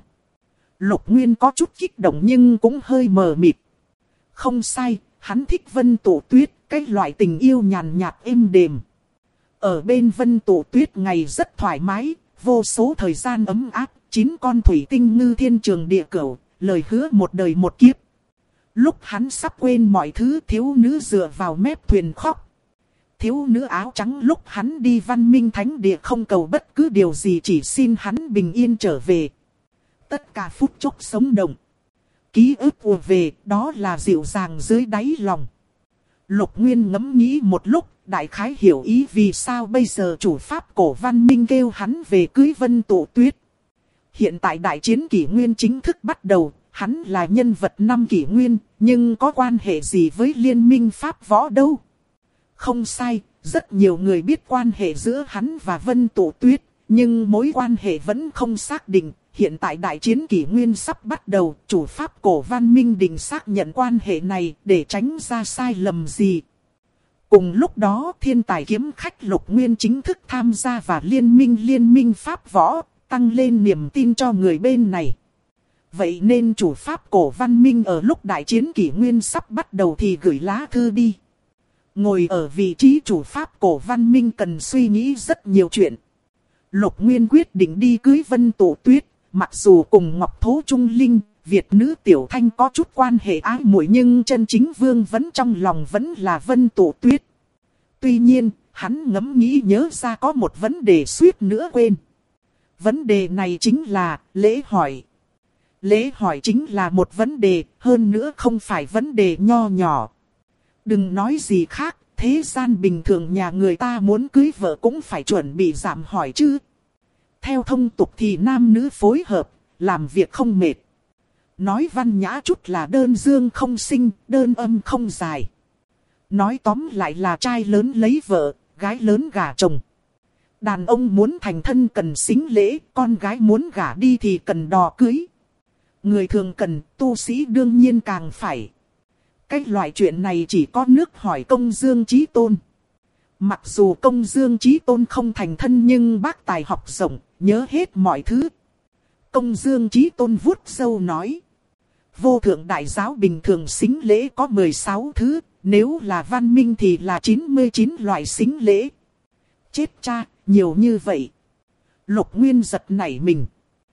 Lục Nguyên có chút kích động nhưng cũng hơi mờ mịt. Không sai, hắn thích Vân Tụ Tuyết, cái loại tình yêu nhàn nhạt êm đềm. Ở bên Vân Tụ Tuyết ngày rất thoải mái, vô số thời gian ấm áp, 9 con thủy tinh ngư thiên trường địa cửu, lời hứa một đời một kiếp. Lúc hắn sắp quên mọi thứ, thiếu nữ dựa vào mép thuyền khóc. Thiếu nữ áo trắng lúc hắn đi văn minh thánh địa không cầu bất cứ điều gì, chỉ xin hắn bình yên trở về. Tất cả phút chốc sống động. Ký ức ùa về, đó là dịu dàng dưới đáy lòng. Lục Nguyên ngẫm nghĩ một lúc, đại khái hiểu ý vì sao bây giờ chủ pháp cổ văn minh kêu hắn về cưới Vân Tụ Tuyết. Hiện tại đại chiến kỷ nguyên chính thức bắt đầu, hắn là nhân vật năm kỷ nguyên, nhưng có quan hệ gì với liên minh pháp võ đâu. Không sai, rất nhiều người biết quan hệ giữa hắn và Vân Tụ Tuyết, nhưng mối quan hệ vẫn không xác định. Hiện tại đại chiến kỷ nguyên sắp bắt đầu, chủ pháp cổ văn minh định xác nhận quan hệ này để tránh ra sai lầm gì. Cùng lúc đó thiên tài kiếm khách Lục Nguyên chính thức tham gia vào liên minh pháp võ, tăng lên niềm tin cho người bên này. Vậy nên chủ pháp cổ văn minh ở lúc đại chiến kỷ nguyên sắp bắt đầu thì gửi lá thư đi. Ngồi ở vị trí chủ pháp cổ văn minh cần suy nghĩ rất nhiều chuyện. Lục Nguyên quyết định đi cưới Vân Tụ Tuyết. Mặc dù cùng Ngọc Thố Trung Linh, Việt nữ Tiểu Thanh có chút quan hệ ái muội nhưng chân chính vương vấn trong lòng vẫn là Vân Tụ Tuyết. Tuy nhiên, hắn ngẫm nghĩ nhớ ra có một vấn đề suýt nữa quên. Vấn đề này chính là lễ hỏi. Lễ hỏi chính là một vấn đề, hơn nữa không phải vấn đề nho nhỏ. Đừng nói gì khác, thế gian bình thường nhà người ta muốn cưới vợ cũng phải chuẩn bị giảm hỏi chứ. Theo thông tục thì nam nữ phối hợp, làm việc không mệt. Nói văn nhã chút là đơn dương không sinh, đơn âm không dài. Nói tóm lại là trai lớn lấy vợ, gái lớn gả chồng. Đàn ông muốn thành thân cần xính lễ, con gái muốn gả đi thì cần đò cưới. Người thường cần, tu sĩ đương nhiên càng phải. Cái loại chuyện này chỉ có nước hỏi Công Dương Chí Tôn. Mặc dù Công Dương Chí Tôn không thành thân nhưng bác tài học rộng, nhớ hết mọi thứ. Công Dương Chí Tôn vuốt râu nói. Vô thượng đại giáo bình thường xính lễ có 16 thứ, nếu là văn minh thì là 99 loại xính lễ. Chết cha, nhiều như vậy. Lục Nguyên giật nảy mình.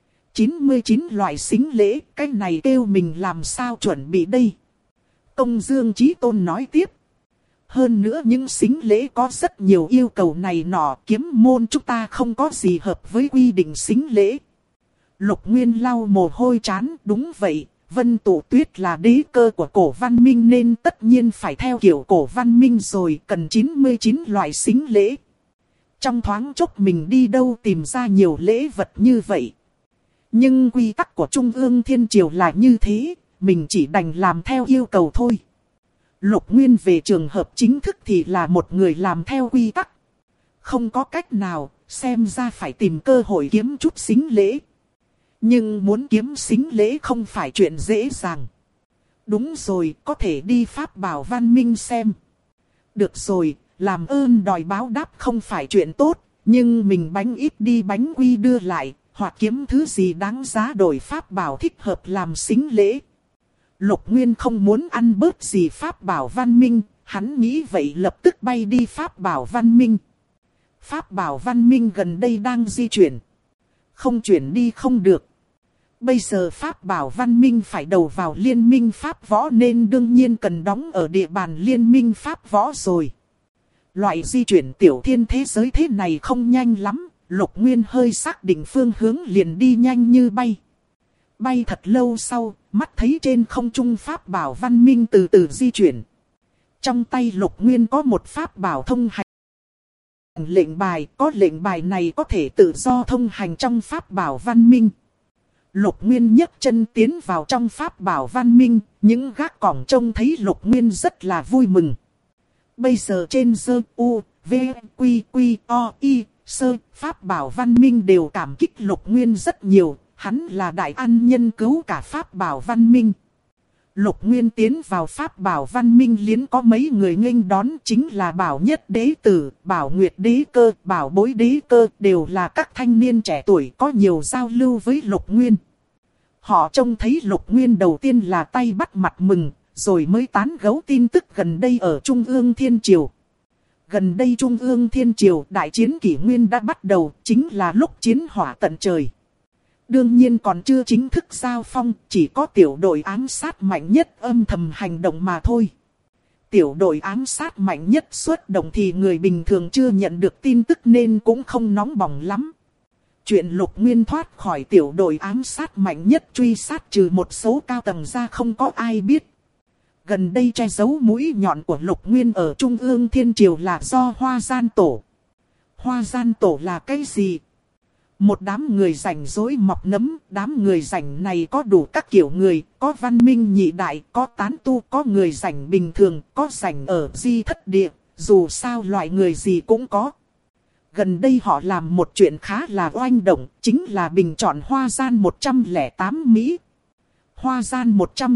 99 loại xính lễ, cái này kêu mình làm sao chuẩn bị đây? Công Dương Chí Tôn nói tiếp. Hơn nữa những xính lễ có rất nhiều yêu cầu này nọ, kiếm môn chúng ta không có gì hợp với quy định xính lễ. Lục Nguyên lau mồ hôi trán, đúng vậy, Vân Tụ Tuyết là đế cơ của cổ văn minh nên tất nhiên phải theo kiểu cổ văn minh rồi, cần 99 loại xính lễ. Trong thoáng chốc mình đi đâu tìm ra nhiều lễ vật như vậy. Nhưng quy tắc của Trung ương Thiên Triều là như thế, mình chỉ đành làm theo yêu cầu thôi. Lục Nguyên về trường hợp chính thức thì là một người làm theo quy tắc. Không có cách nào, xem ra phải tìm cơ hội kiếm chút xính lễ. Nhưng muốn kiếm xính lễ không phải chuyện dễ dàng. Đúng rồi, có thể đi Pháp Bảo Văn Minh xem. Được rồi, làm ơn đòi báo đáp không phải chuyện tốt, nhưng mình bánh ít đi bánh quy đưa lại, hoặc kiếm thứ gì đáng giá đổi Pháp Bảo thích hợp làm xính lễ. Lục Nguyên không muốn ăn bớt gì Pháp Bảo Văn Minh, hắn nghĩ vậy lập tức bay đi Pháp Bảo Văn Minh. Pháp bảo văn minh gần đây đang di chuyển. Không chuyển đi không được. Bây giờ Pháp bảo văn minh phải đầu vào liên minh Pháp võ nên đương nhiên cần đóng ở địa bàn liên minh Pháp võ rồi. Loại di chuyển tiểu thiên thế giới thế này không nhanh lắm, Lục Nguyên hơi xác định phương hướng liền đi nhanh như bay. Bay thật lâu sau, mắt thấy trên không trung Pháp bảo văn minh từ từ di chuyển. Trong tay Lục Nguyên có một Pháp bảo thông hành. Lệnh bài, có lệnh bài này có thể tự do thông hành trong Pháp bảo văn minh. Lục Nguyên nhấc chân tiến vào trong Pháp bảo văn minh, những gác cổng trông thấy Lục Nguyên rất là vui mừng. Bây giờ trên sơ u, v, quy, quy, o, y, sơ, Pháp bảo văn minh đều cảm kích Lục Nguyên rất nhiều, hắn là đại ân nhân cứu cả Pháp bảo văn minh. Lục Nguyên tiến vào Pháp bảo văn minh liến có mấy người nghênh đón, chính là Bảo Nhất Đế Tử, Bảo Nguyệt Đế Cơ, Bảo Bối Đế Cơ, đều là các thanh niên trẻ tuổi có nhiều giao lưu với Lục Nguyên. Họ trông thấy Lục Nguyên đầu tiên là tay bắt mặt mừng, rồi mới tán gẫu tin tức gần đây ở Trung ương Thiên Triều. Gần đây Trung ương Thiên Triều đại chiến kỷ nguyên đã bắt đầu, chính là lúc chiến hỏa tận trời. Đương nhiên còn chưa chính thức giao phong, chỉ có tiểu đội ám sát mạnh nhất âm thầm hành động mà thôi. Tiểu đội ám sát mạnh nhất xuất động thì người bình thường chưa nhận được tin tức nên cũng không nóng bỏng lắm. Chuyện Lục Nguyên thoát khỏi tiểu đội ám sát mạnh nhất truy sát trừ một số cao tầng ra không có ai biết. Gần đây che giấu mũi nhọn của Lục Nguyên ở Trung ương Thiên Triều là do Hoa Gian Tổ. Hoa Gian Tổ là cái gì? Một đám người rảnh rỗi mọc nấm, đám người rảnh này có đủ các kiểu người, có văn minh nhị đại, có tán tu, có người rảnh bình thường, có rảnh ở di thất địa, dù sao loại người gì cũng có. Gần đây họ làm một chuyện khá là oanh động, chính là bình chọn Hoa Gian 108 Mỹ. Hoa Gian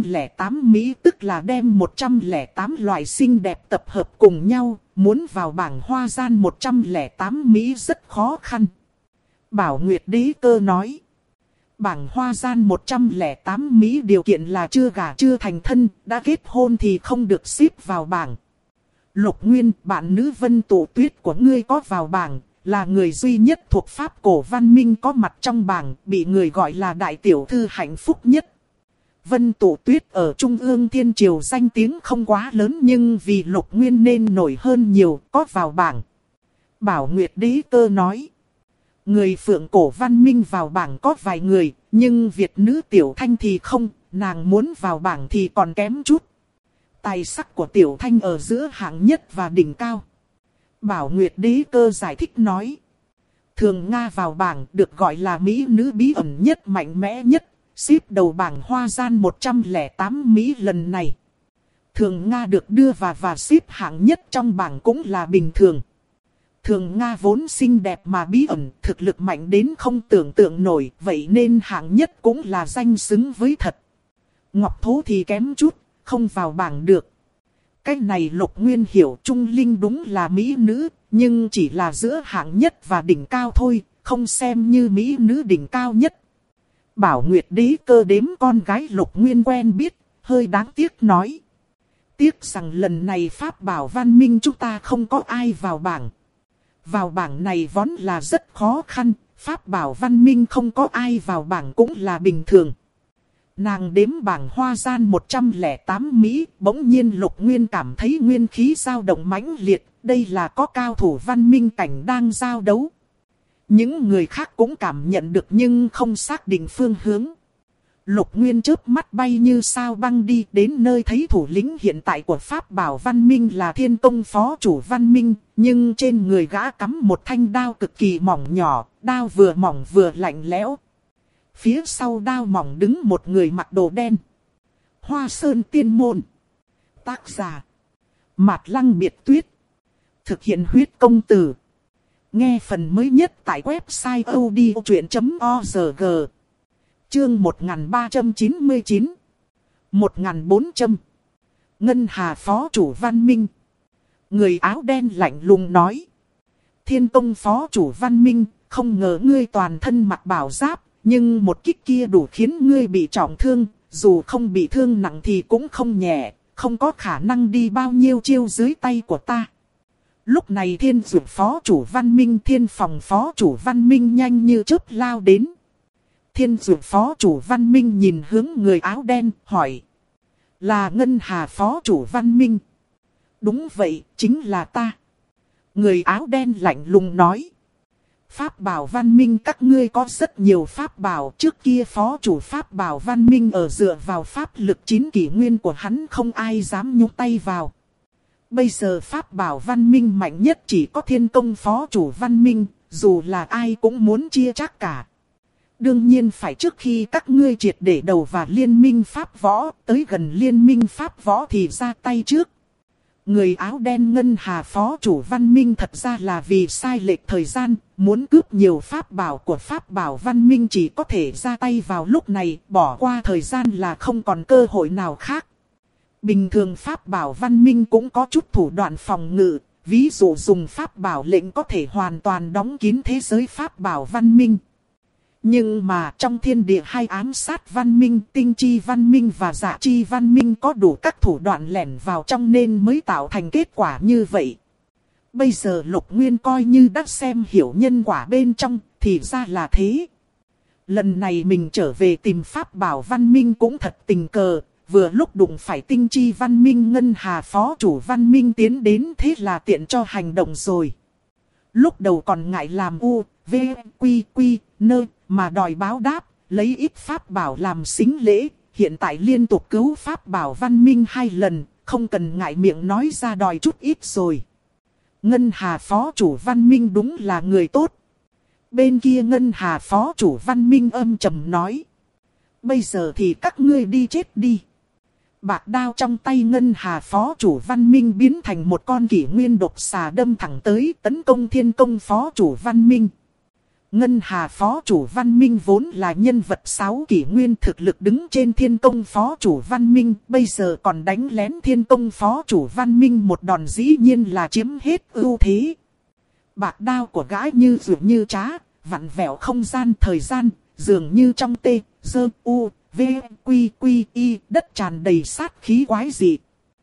108 Mỹ tức là đem 108 loại xinh đẹp tập hợp cùng nhau, muốn vào bảng Hoa Gian 108 Mỹ rất khó khăn. Bảo Nguyệt Đế Cơ nói, bảng Hoa Gian 108 Mỹ điều kiện là chưa gả chưa thành thân, đã kết hôn thì không được xếp vào bảng. Lục Nguyên, bạn nữ Vân Tụ Tuyết của ngươi có vào bảng, là người duy nhất thuộc Pháp cổ văn minh có mặt trong bảng, bị người gọi là đại tiểu thư hạnh phúc nhất. Vân Tụ Tuyết ở Trung ương Thiên Triều danh tiếng không quá lớn nhưng vì Lục Nguyên nên nổi hơn nhiều, có vào bảng. Bảo Nguyệt Đế Cơ nói, người Phượng cổ văn minh vào bảng có vài người, nhưng Việt nữ Tiểu Thanh thì không, nàng muốn vào bảng thì còn kém chút. Tài sắc của Tiểu Thanh ở giữa hạng nhất và đỉnh cao. Bảo Nguyệt Đế Cơ giải thích nói, thường Nga vào bảng được gọi là mỹ nữ bí ẩn nhất mạnh mẽ nhất, xếp đầu bảng Hoa Gian 108 Mỹ lần này. Thường Nga được đưa vào và xếp hạng nhất trong bảng cũng là bình thường. Thường Nga vốn xinh đẹp mà bí ẩn, thực lực mạnh đến không tưởng tượng nổi, vậy nên hạng nhất cũng là danh xứng với thật. Ngọc Thố thì kém chút, không vào bảng được. Cái này Lục Nguyên hiểu, Trung Linh đúng là mỹ nữ, nhưng chỉ là giữa hạng nhất và đỉnh cao thôi, không xem như mỹ nữ đỉnh cao nhất. Bảo Nguyệt Đế Cơ đếm con gái Lục Nguyên quen biết, hơi đáng tiếc nói. Tiếc rằng lần này Pháp bảo văn minh chúng ta không có ai vào bảng. Vào bảng này vốn là rất khó khăn, Pháp bảo văn minh không có ai vào bảng cũng là bình thường. Nàng đếm bảng Hoa Gian 108 Mỹ, bỗng nhiên Lục Nguyên cảm thấy nguyên khí dao động mãnh liệt, đây là có cao thủ văn minh cảnh đang giao đấu. Những người khác cũng cảm nhận được nhưng không xác định phương hướng. Lục Nguyên chớp mắt bay như sao băng đi đến nơi thấy thủ lĩnh hiện tại của Pháp bảo văn minh là Thiên Công phó chủ văn minh, nhưng trên người gã cắm một thanh đao cực kỳ mỏng nhỏ, đao vừa mỏng vừa lạnh lẽo. Phía sau đao mỏng đứng một người mặc đồ đen. Hoa Sơn Tiên Môn. Tác giả Mạt Lăng Biệt Tuyết. Thực hiện huyết công từ. Nghe phần mới nhất tại website odchuyện.org. Chương 1399. 1400. Ngân Hà phó chủ văn minh. Người áo đen lạnh lùng nói. Thiên Công phó chủ văn minh, không ngờ ngươi toàn thân mặc bảo giáp, nhưng một kích kia đủ khiến ngươi bị trọng thương, dù không bị thương nặng thì cũng không nhẹ, không có khả năng đi bao nhiêu chiêu dưới tay của ta. Lúc này thiên dược phó chủ văn minh, thiên phòng phó chủ văn minh nhanh như chớp lao đến. Thiên dược phó chủ văn minh nhìn hướng người áo đen, hỏi. Là Ngân Hà phó chủ văn minh. Đúng vậy, chính là ta. Người áo đen lạnh lùng nói. Pháp bảo văn minh các ngươi có rất nhiều pháp bảo. Trước kia phó chủ pháp bảo văn minh ở dựa vào pháp lực 9 kỷ nguyên của hắn, không ai dám nhúc tay vào. Bây giờ pháp bảo văn minh mạnh nhất chỉ có thiên công phó chủ văn minh, dù là ai cũng muốn chia chắc cả. Đương nhiên phải trước khi các ngươi triệt để đầu vào liên minh pháp võ, tới gần liên minh pháp võ thì ra tay trước. Người áo đen Ngân Hà phó chủ văn minh thật ra là vì sai lệch thời gian, muốn cướp nhiều pháp bảo của pháp bảo văn minh chỉ có thể ra tay vào lúc này, bỏ qua thời gian là không còn cơ hội nào khác. Bình thường pháp bảo văn minh cũng có chút thủ đoạn phòng ngự, ví dụ dùng pháp bảo lệnh có thể hoàn toàn đóng kín thế giới pháp bảo văn minh. Nhưng mà trong thiên địa hai ám sát văn minh, tinh chi văn minh và dạ chi văn minh có đủ các thủ đoạn lẻn vào trong nên mới tạo thành kết quả như vậy. Bây giờ Lục Nguyên coi như đã xem hiểu nhân quả bên trong, thì ra là thế. Lần này mình trở về tìm pháp bảo văn minh cũng thật tình cờ, vừa lúc đụng phải tinh chi văn minh Ngân Hà phó chủ văn minh tiến đến, thế là tiện cho hành động rồi. Lúc đầu còn ngại làm v, quy, nơ, mà đòi báo đáp, lấy ít pháp bảo làm sính lễ, hiện tại liên tục cứu pháp bảo văn minh 2 lần, không cần ngại miệng nói ra đòi chút ít rồi. Ngân Hà phó chủ văn minh đúng là người tốt. Bên kia Ngân Hà phó chủ văn minh âm trầm nói. Bây giờ thì các ngươi đi chết đi. Bạc đao trong tay Ngân Hà phó chủ văn minh biến thành một con kỷ nguyên độc xà đâm thẳng tới tấn công thiên công phó chủ văn minh. Ngân Hà phó chủ văn minh vốn là nhân vật 6 kỷ nguyên thực lực đứng trên thiên công phó chủ văn minh, bây giờ còn đánh lén thiên công phó chủ văn minh một đòn, dĩ nhiên là chiếm hết ưu thế. Bạc đao của gái như dường như trá, vặn vẹo không gian thời gian, dường như trong tê, dơ, u, v, quy, y, đất tràn đầy sát khí quái dị.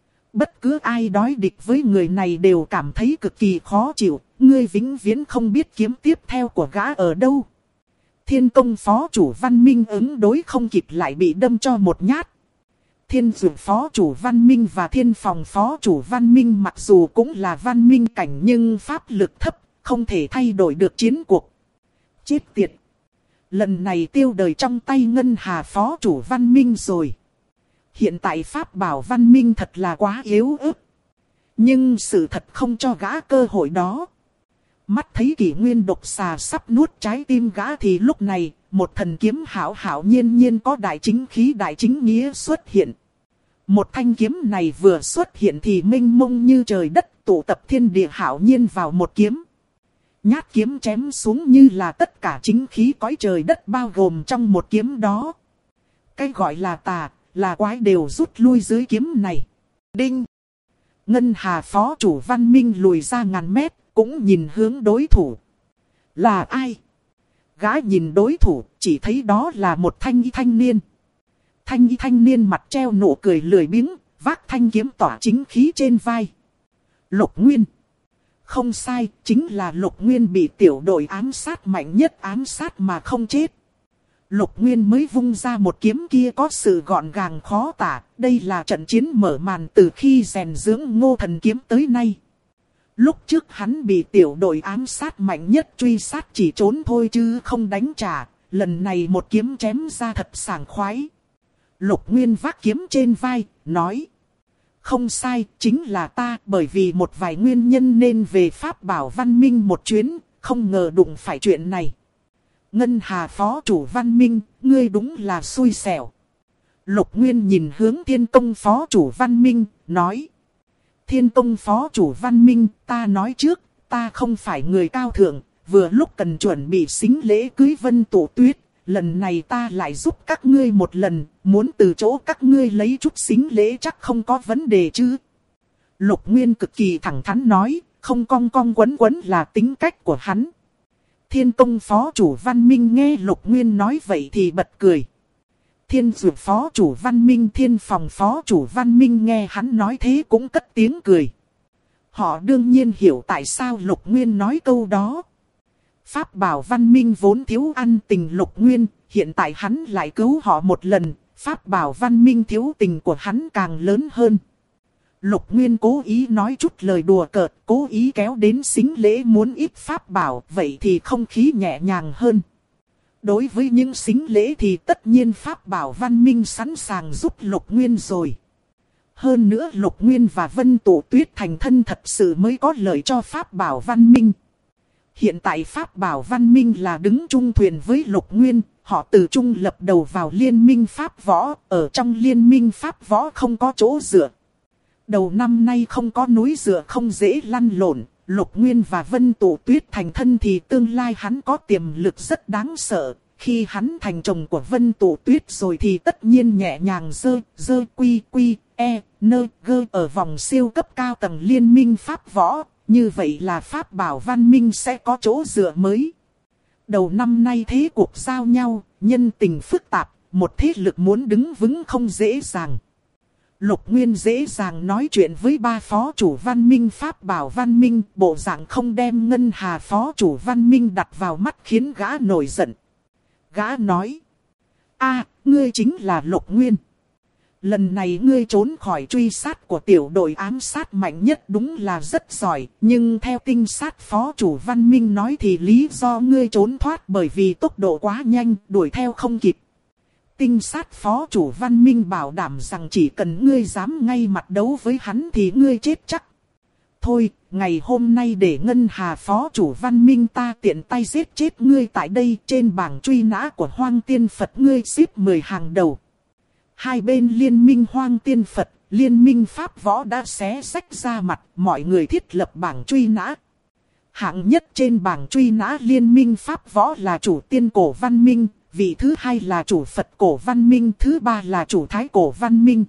Bất cứ ai đối địch với người này đều cảm thấy cực kỳ khó chịu, ngươi vĩnh viễn không biết kiếm tiếp theo của gã ở đâu. Thiên công phó chủ văn minh ứng đối không kịp lại bị đâm cho một nhát. Thiên dược phó chủ văn minh và thiên phòng phó chủ văn minh mặc dù cũng là văn minh cảnh nhưng pháp lực thấp, không thể thay đổi được chiến cuộc. Chết tiệt! Lần này tiêu đời trong tay Ngân Hà phó chủ văn minh rồi. Hiện tại pháp bảo văn minh thật là quá yếu ớt. Nhưng sự thật không cho gã cơ hội đó. Mắt thấy kỷ nguyên độc xà sắp nuốt trái tim gã thì lúc này, một thần kiếm hảo hảo nhiên nhiên có đại chính khí đại chính nghĩa xuất hiện. Một thanh kiếm này vừa xuất hiện thì mênh mông như trời đất, tụ tập thiên địa hảo nhiên vào một kiếm. Nhát kiếm chém xuống như là tất cả chính khí cõi trời đất bao gồm trong một kiếm đó. Cái gọi là tà, là quái đều rút lui dưới kiếm này. Đinh! Ngân Hà phó chủ văn minh lùi ra ngàn mét, cũng nhìn hướng đối thủ. Là ai? Gã nhìn đối thủ, chỉ thấy đó là một thanh y thanh niên. Thanh y thanh niên mặt treo nụ cười lười biếng, vác thanh kiếm tỏa chính khí trên vai. Lục Nguyên. Không sai, chính là Lục Nguyên bị tiểu đội ám sát mạnh nhất ám sát mà không chết. Lục Nguyên mới vung ra một kiếm kia có sự gọn gàng khó tả, đây là trận chiến mở màn từ khi rèn dưỡng Ngô Thần kiếm tới nay. Lúc trước hắn bị tiểu đội ám sát mạnh nhất truy sát chỉ trốn thôi chứ không đánh trả, lần này một kiếm chém ra thật sảng khoái. Lục Nguyên vác kiếm trên vai, nói. Không sai, chính là ta, bởi vì một vài nguyên nhân nên về Pháp Bảo Văn Minh một chuyến, không ngờ đụng phải chuyện này. Ngân Hà phó chủ Văn Minh, ngươi đúng là xui xẻo. Lục Nguyên nhìn hướng Thiên Công phó chủ Văn Minh, nói. Thiên Công phó chủ Văn Minh, ta nói trước, ta không phải người cao thượng, vừa lúc cần chuẩn bị sính lễ cưới Vân Tổ Tuyết. Lần này ta lại giúp các ngươi một lần, muốn từ chỗ các ngươi lấy chút sính lễ chắc không có vấn đề chứ. Lục Nguyên cực kỳ thẳng thắn nói, không cong cong quấn quấn là tính cách của hắn. Thiên Công phó chủ Văn Minh nghe Lục Nguyên nói vậy thì bật cười. Thiên Dược phó chủ Văn Minh, Thiên Phòng phó chủ Văn Minh nghe hắn nói thế cũng cất tiếng cười. họ đương nhiên hiểu tại sao Lục Nguyên nói câu đó. Pháp bảo văn minh vốn thiếu ăn tình Lục Nguyên, hiện tại hắn lại cứu họ một lần, pháp bảo văn minh thiếu tình của hắn càng lớn hơn. Lục Nguyên cố ý nói chút lời đùa cợt, cố ý kéo đến xính lễ muốn ít pháp bảo, vậy thì không khí nhẹ nhàng hơn. Đối với những xính lễ thì tất nhiên pháp bảo văn minh sẵn sàng giúp Lục Nguyên rồi. Hơn nữa Lục Nguyên và Vân Tụ Tuyết thành thân thật sự mới có lợi cho pháp bảo văn minh. Hiện tại pháp bảo văn minh là đứng chung thuyền với Lục Nguyên, họ từ chung lập đầu vào liên minh pháp võ, ở trong liên minh pháp võ không có chỗ dựa. Đầu năm nay không có núi dựa không dễ lăn lộn, Lục Nguyên và Vân Tụ Tuyết thành thân thì tương lai hắn có tiềm lực rất đáng sợ. Khi hắn thành chồng của Vân Tụ Tuyết rồi thì tất nhiên nhẹ nhàng gơ ở vòng siêu cấp cao tầng liên minh pháp võ. Như vậy là pháp bảo văn minh sẽ có chỗ dựa mới. Đầu năm nay thế cuộc giao nhau, nhân tình phức tạp, một thế lực muốn đứng vững không dễ dàng. Lục Nguyên dễ dàng nói chuyện với ba phó chủ văn minh pháp bảo văn minh, bộ dạng không đem Ngân Hà phó chủ văn minh đặt vào mắt khiến gã nổi giận. Gã nói, ngươi chính là Lục Nguyên. Lần này ngươi trốn khỏi truy sát của tiểu đội ám sát mạnh nhất đúng là rất giỏi, nhưng theo tinh sát phó chủ văn minh nói thì lý do ngươi trốn thoát bởi vì tốc độ quá nhanh, đuổi theo không kịp. Tinh sát phó chủ văn minh bảo đảm rằng chỉ cần ngươi dám ngay mặt đấu với hắn thì ngươi chết chắc. Thôi, ngày hôm nay để Ngân Hà phó chủ văn minh ta tiện tay giết chết ngươi tại đây, trên bảng truy nã của Hoang Tiên Phật ngươi xếp 10 hàng đầu. Hai bên liên minh Hoang Tiên Phật, liên minh Pháp Võ đã xé rách ra mặt, mọi người thiết lập bảng truy nã. Hạng nhất trên bảng truy nã liên minh Pháp Võ là chủ tiên cổ văn minh, vị thứ hai là chủ Phật cổ văn minh, thứ ba là chủ Thái cổ văn minh.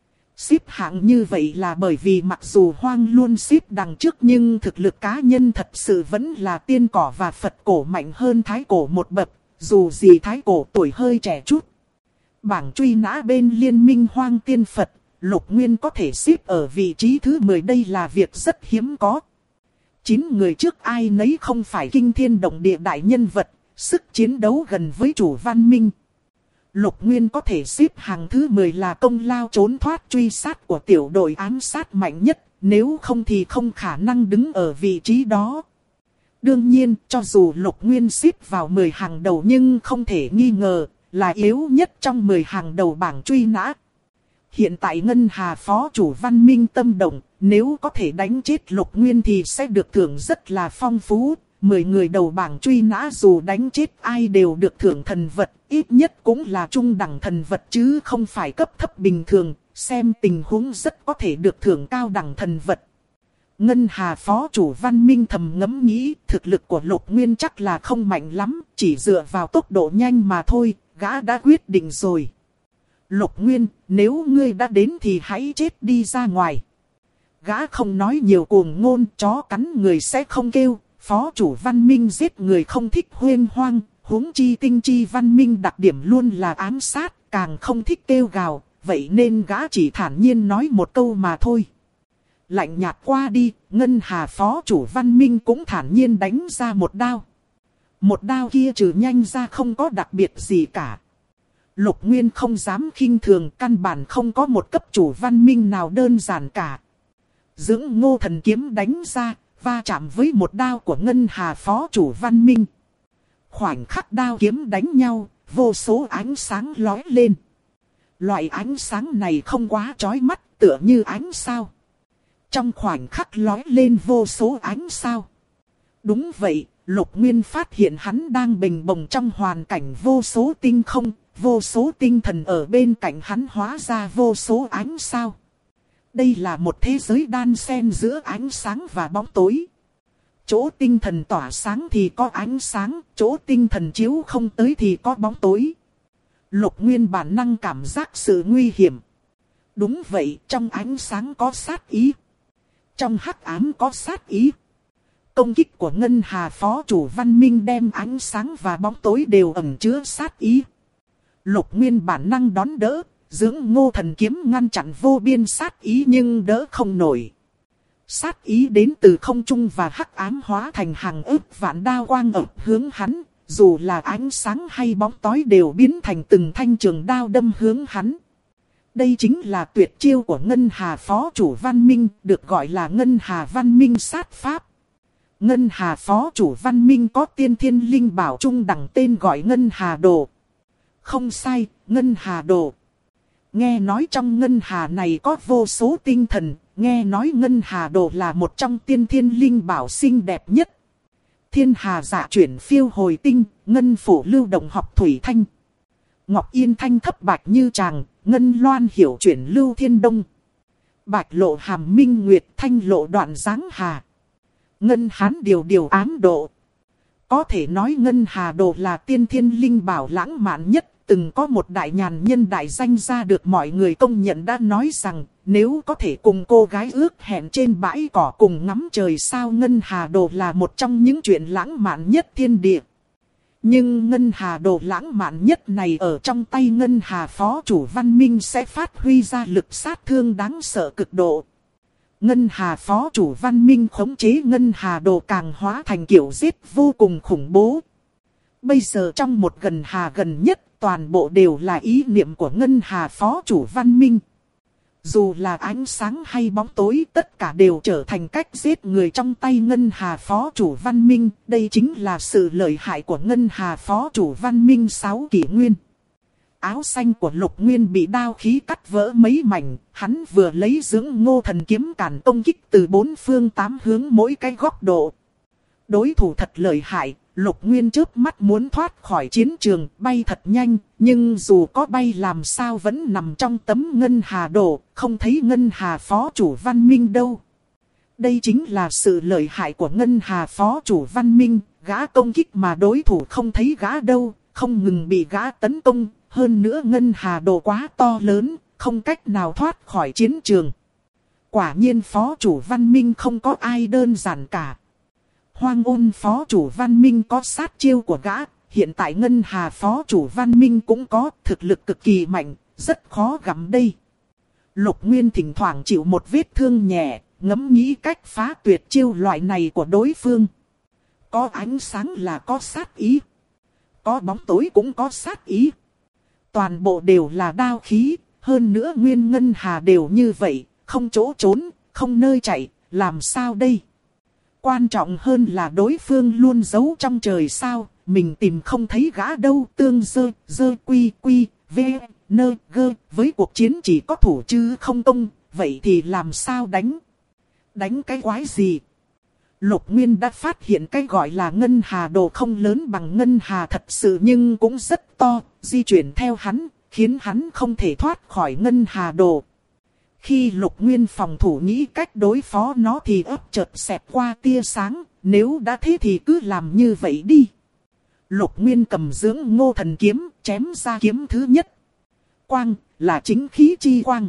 Xếp hạng như vậy là bởi vì mặc dù Hoang luôn xếp đằng trước nhưng thực lực cá nhân thật sự vẫn là tiên cổ và Phật cổ mạnh hơn Thái cổ một bậc, dù gì Thái cổ tuổi hơi trẻ chút. Bảng truy nã bên liên minh Hoang Tiên Phật, Lục Nguyên có thể xếp ở vị trí thứ 10 đây là việc rất hiếm có. 9 người trước ai nấy không phải kinh thiên động địa đại nhân vật, sức chiến đấu gần với chủ văn minh. Lục Nguyên có thể xếp hàng thứ 10 là công lao trốn thoát truy sát của tiểu đội ám sát mạnh nhất, nếu không thì không khả năng đứng ở vị trí đó. Đương nhiên, cho dù Lục Nguyên xếp vào 10 hàng đầu nhưng không thể nghi ngờ là yếu nhất trong 10 hàng đầu bảng truy nã. Hiện tại Ngân Hà phó chủ văn minh tâm động, nếu có thể đánh chết Lục Nguyên thì sẽ được thưởng rất là phong phú. 10 người đầu bảng truy nã dù đánh chết ai đều được thưởng thần vật, ít nhất cũng là trung đẳng thần vật chứ không phải cấp thấp bình thường, xem tình huống rất có thể được thưởng cao đẳng thần vật. Ngân Hà phó chủ văn minh thầm ngẫm nghĩ, thực lực của Lục Nguyên chắc là không mạnh lắm, chỉ dựa vào tốc độ nhanh mà thôi, gã đã quyết định rồi. Lục Nguyên, nếu ngươi đã đến thì hãy chết đi ra ngoài. Gã không nói nhiều cuồng ngôn, chó cắn người sẽ không kêu. Phó chủ văn minh giết người không thích huyên hoang, huống chi tinh chi văn minh đặc điểm luôn là ám sát, càng không thích kêu gào, vậy nên gã chỉ thản nhiên nói một câu mà thôi. Lạnh nhạt qua đi, Ngân Hà phó chủ văn minh cũng thản nhiên đánh ra một đao. Một đao kia trừ nhanh ra không có đặc biệt gì cả. Lục Nguyên không dám khinh thường, căn bản không có một cấp chủ văn minh nào đơn giản cả. Dưỡng Ngô Thần kiếm đánh ra, va chạm với một đao của Ngân Hà phó chủ văn minh. Khoảnh khắc đao kiếm đánh nhau, vô số ánh sáng lóe lên. Loại ánh sáng này không quá chói mắt, tựa như ánh sao. Trong khoảnh khắc lóe lên vô số ánh sao. Đúng vậy, Lục Nguyên phát hiện hắn đang bình bồng trong hoàn cảnh vô số tinh không, vô số tinh thần ở bên cạnh hắn hóa ra vô số ánh sao. Đây là một thế giới đan xen giữa ánh sáng và bóng tối. Chỗ tinh thần tỏa sáng thì có ánh sáng, chỗ tinh thần chiếu không tới thì có bóng tối. Lục Nguyên bản năng cảm giác sự nguy hiểm. Đúng vậy, trong ánh sáng có sát ý. Trong hắc ám có sát ý. Công kích của Ngân Hà phó chủ văn minh đem ánh sáng và bóng tối đều ẩn chứa sát ý. Lục Nguyên bản năng đón đỡ. Dưỡng Ngô Thần kiếm ngăn chặn vô biên sát ý nhưng đỡ không nổi. Sát ý đến từ không trung và hắc ám hóa thành hàng ức vạn đao quang ập hướng hắn, dù là ánh sáng hay bóng tối đều biến thành từng thanh trường đao đâm hướng hắn. Đây chính là tuyệt chiêu của Ngân Hà Phó Chủ Văn Minh, được gọi là Ngân Hà Văn Minh sát pháp. Ngân Hà Phó Chủ Văn Minh có tiên thiên linh bảo trung đẳng tên gọi Ngân Hà Đồ. Không sai, Ngân Hà Đồ. Nghe nói trong Ngân Hà này có vô số tinh thần, nghe nói Ngân Hà Đồ là một trong tiên thiên linh bảo xinh đẹp nhất. Thiên Hà Dạ chuyển phiêu hồi tinh, Ngân Phủ lưu động học thủy thanh. Ngọc Yên thanh thấp bạch như tràng, Ngân Loan hiểu chuyển lưu thiên đông. Bạch lộ hàm minh nguyệt, thanh lộ đoạn giáng hà. Ngân Hán điều điều ám độ. Có thể nói Ngân Hà Đồ là tiên thiên linh bảo lãng mạn nhất. Từng có một đại nhàn nhân đại danh ra được mọi người công nhận đã nói rằng, nếu có thể cùng cô gái ước hẹn trên bãi cỏ cùng ngắm trời sao, Ngân Hà Đồ là một trong những chuyện lãng mạn nhất thiên địa. Nhưng Ngân Hà Đồ lãng mạn nhất này ở trong tay Ngân Hà Phó Chủ Văn Minh sẽ phát huy ra lực sát thương đáng sợ cực độ. Ngân Hà Phó Chủ Văn Minh khống chế Ngân Hà Đồ càng hóa thành kiểu giết vô cùng khủng bố. Bây giờ trong một gần hà gần nhất, toàn bộ đều là ý niệm của Ngân Hà Phó Chủ Văn Minh. Dù là ánh sáng hay bóng tối, tất cả đều trở thành cách giết người trong tay Ngân Hà Phó Chủ Văn Minh. Đây chính là sự lợi hại của Ngân Hà Phó Chủ Văn Minh 6 kỷ nguyên. Áo xanh của Lục Nguyên bị đao khí cắt vỡ mấy mảnh, hắn vừa lấy dưỡng ngô thần kiếm cản công kích từ 4 phương 8 hướng mỗi cái góc độ. Đối thủ thật lợi hại. Lục Nguyên chớp mắt muốn thoát khỏi chiến trường, bay thật nhanh, nhưng dù có bay làm sao vẫn nằm trong tấm Ngân Hà Đồ, không thấy Ngân Hà Phó Chủ Văn Minh đâu. Đây chính là sự lợi hại của Ngân Hà Phó Chủ Văn Minh, gã công kích mà đối thủ không thấy gã đâu, không ngừng bị gã tấn công, hơn nữa Ngân Hà Đồ quá to lớn, không cách nào thoát khỏi chiến trường. Quả nhiên Phó Chủ Văn Minh không có ai đơn giản cả. Hoang Ôn Phó Chủ Văn Minh có sát chiêu của gã, hiện tại Ngân Hà Phó Chủ Văn Minh cũng có thực lực cực kỳ mạnh, rất khó gặm đây. Lục Nguyên thỉnh thoảng chịu một vết thương nhẹ, ngẫm nghĩ cách phá tuyệt chiêu loại này của đối phương. Có ánh sáng là có sát ý, có bóng tối cũng có sát ý. Toàn bộ đều là đao khí, hơn nữa Nguyên Ngân Hà đều như vậy, không chỗ trốn, không nơi chạy, làm sao đây? Quan trọng hơn là đối phương luôn giấu trong trời sao, mình tìm không thấy gã đâu. Tương dơ quy v nơ gơ, với cuộc chiến chỉ có thủ chứ không công, vậy thì làm sao đánh? Đánh cái quái gì? Lục Nguyên đã phát hiện cái gọi là Ngân Hà Đồ không lớn bằng Ngân Hà thật sự nhưng cũng rất to, di chuyển theo hắn, khiến hắn không thể thoát khỏi Ngân Hà Đồ. Khi Lục Nguyên phòng thủ nghĩ cách đối phó nó thì ấp chợt xẹt qua tia sáng, nếu đã thế thì cứ làm như vậy đi. Lục Nguyên cầm dưỡng ngô thần kiếm, chém ra kiếm thứ nhất. Quang là chính khí chi quang.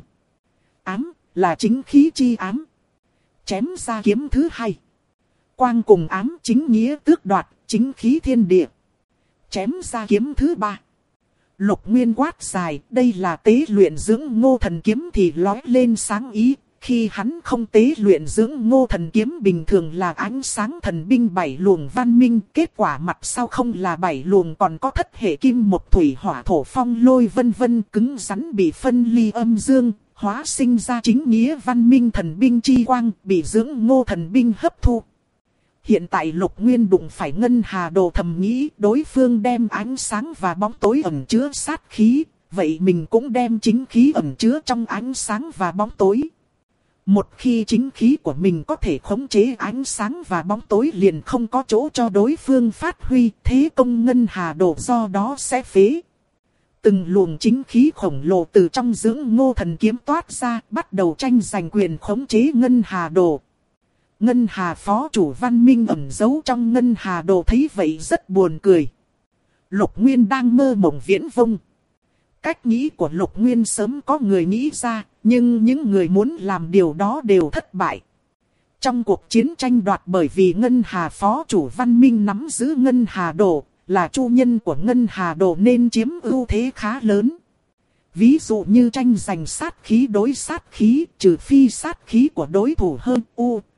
Ám là chính khí chi ám. Chém ra kiếm thứ hai. Quang cùng ám chính nghĩa tước đoạt, chính khí thiên địa. Chém ra kiếm thứ ba. Lục Nguyên quát dài, đây là tế luyện dưỡng ngô thần kiếm thì lói lên sáng ý. Khi hắn không tế luyện dưỡng ngô thần kiếm bình thường là ánh sáng thần binh 7 luồng văn minh. Kết quả mặt sau không là 7 luồng còn có thất hệ kim một thủy hỏa thổ phong lôi vân vân, cứng rắn bị phân ly âm dương, hóa sinh ra chính nghĩa văn minh thần binh chi quang, bị dưỡng ngô thần binh hấp thu. Hiện tại Lục Nguyên đụng phải Ngân Hà Đồ, thầm nghĩ đối phương đem ánh sáng và bóng tối ẩn chứa sát khí, vậy mình cũng đem chính khí ẩn chứa trong ánh sáng và bóng tối. Một khi chính khí của mình có thể khống chế ánh sáng và bóng tối liền không có chỗ cho đối phương phát huy, thế công Ngân Hà Đồ do đó sẽ phế. Từng luồng chính khí khổng lồ từ trong dưỡng ngô thần kiếm toát ra, bắt đầu tranh giành quyền khống chế Ngân Hà Đồ. Ngân Hà Phó Chủ Văn Minh ẩn giấu trong Ngân Hà Đồ thấy vậy rất buồn cười. Lục Nguyên đang mơ mộng viễn vông. Cách nghĩ của Lục Nguyên sớm có người nghĩ ra, nhưng những người muốn làm điều đó đều thất bại. Trong cuộc chiến tranh đoạt, bởi vì Ngân Hà Phó Chủ Văn Minh nắm giữ Ngân Hà Đồ, là chủ nhân của Ngân Hà Đồ nên chiếm ưu thế khá lớn. Ví dụ như tranh giành sát khí đối sát khí, trừ phi sát khí của đối thủ hơn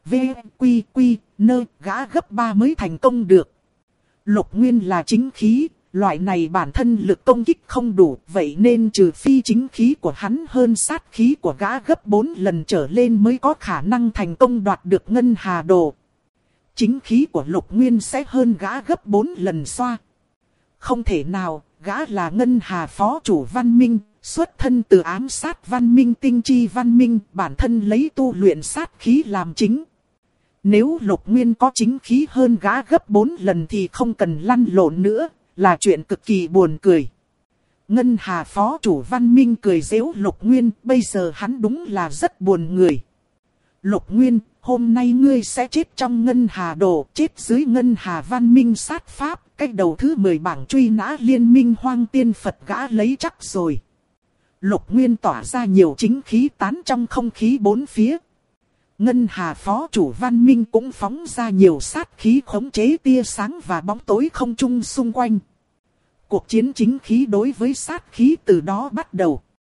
V, Quy, Quy, Nơ, gã gấp 3 mới thành công được. Lục nguyên là chính khí, loại này bản thân lực công kích không đủ, vậy nên trừ phi chính khí của hắn hơn sát khí của gã gấp 4 lần trở lên mới có khả năng thành công đoạt được ngân hà đồ. Chính khí của lục nguyên sẽ hơn gã gấp 4 lần xoa. Không thể nào, gã là ngân hà phó chủ văn minh, xuất thân từ ám sát văn minh tinh chi văn minh, bản thân lấy tu luyện sát khí làm chính. Nếu lục nguyên có chính khí hơn gã gấp 4 lần thì không cần lăn lộn nữa, là chuyện cực kỳ buồn cười. Ngân hà phó chủ văn minh cười giễu lục nguyên, bây giờ hắn đúng là rất buồn người. Lục nguyên, hôm nay ngươi sẽ chết trong ngân hà đồ, chết dưới ngân hà văn minh sát pháp, cách đầu thứ 10 bảng truy nã liên minh hoang tiên Phật gã lấy chắc rồi. Lục nguyên tỏa ra nhiều chính khí tán trong không khí bốn phía. Ngân hà phó chủ văn minh cũng phóng ra nhiều sát khí khống chế tia sáng và bóng tối không trung xung quanh. Cuộc chiến chính khí đối với sát khí từ đó bắt đầu.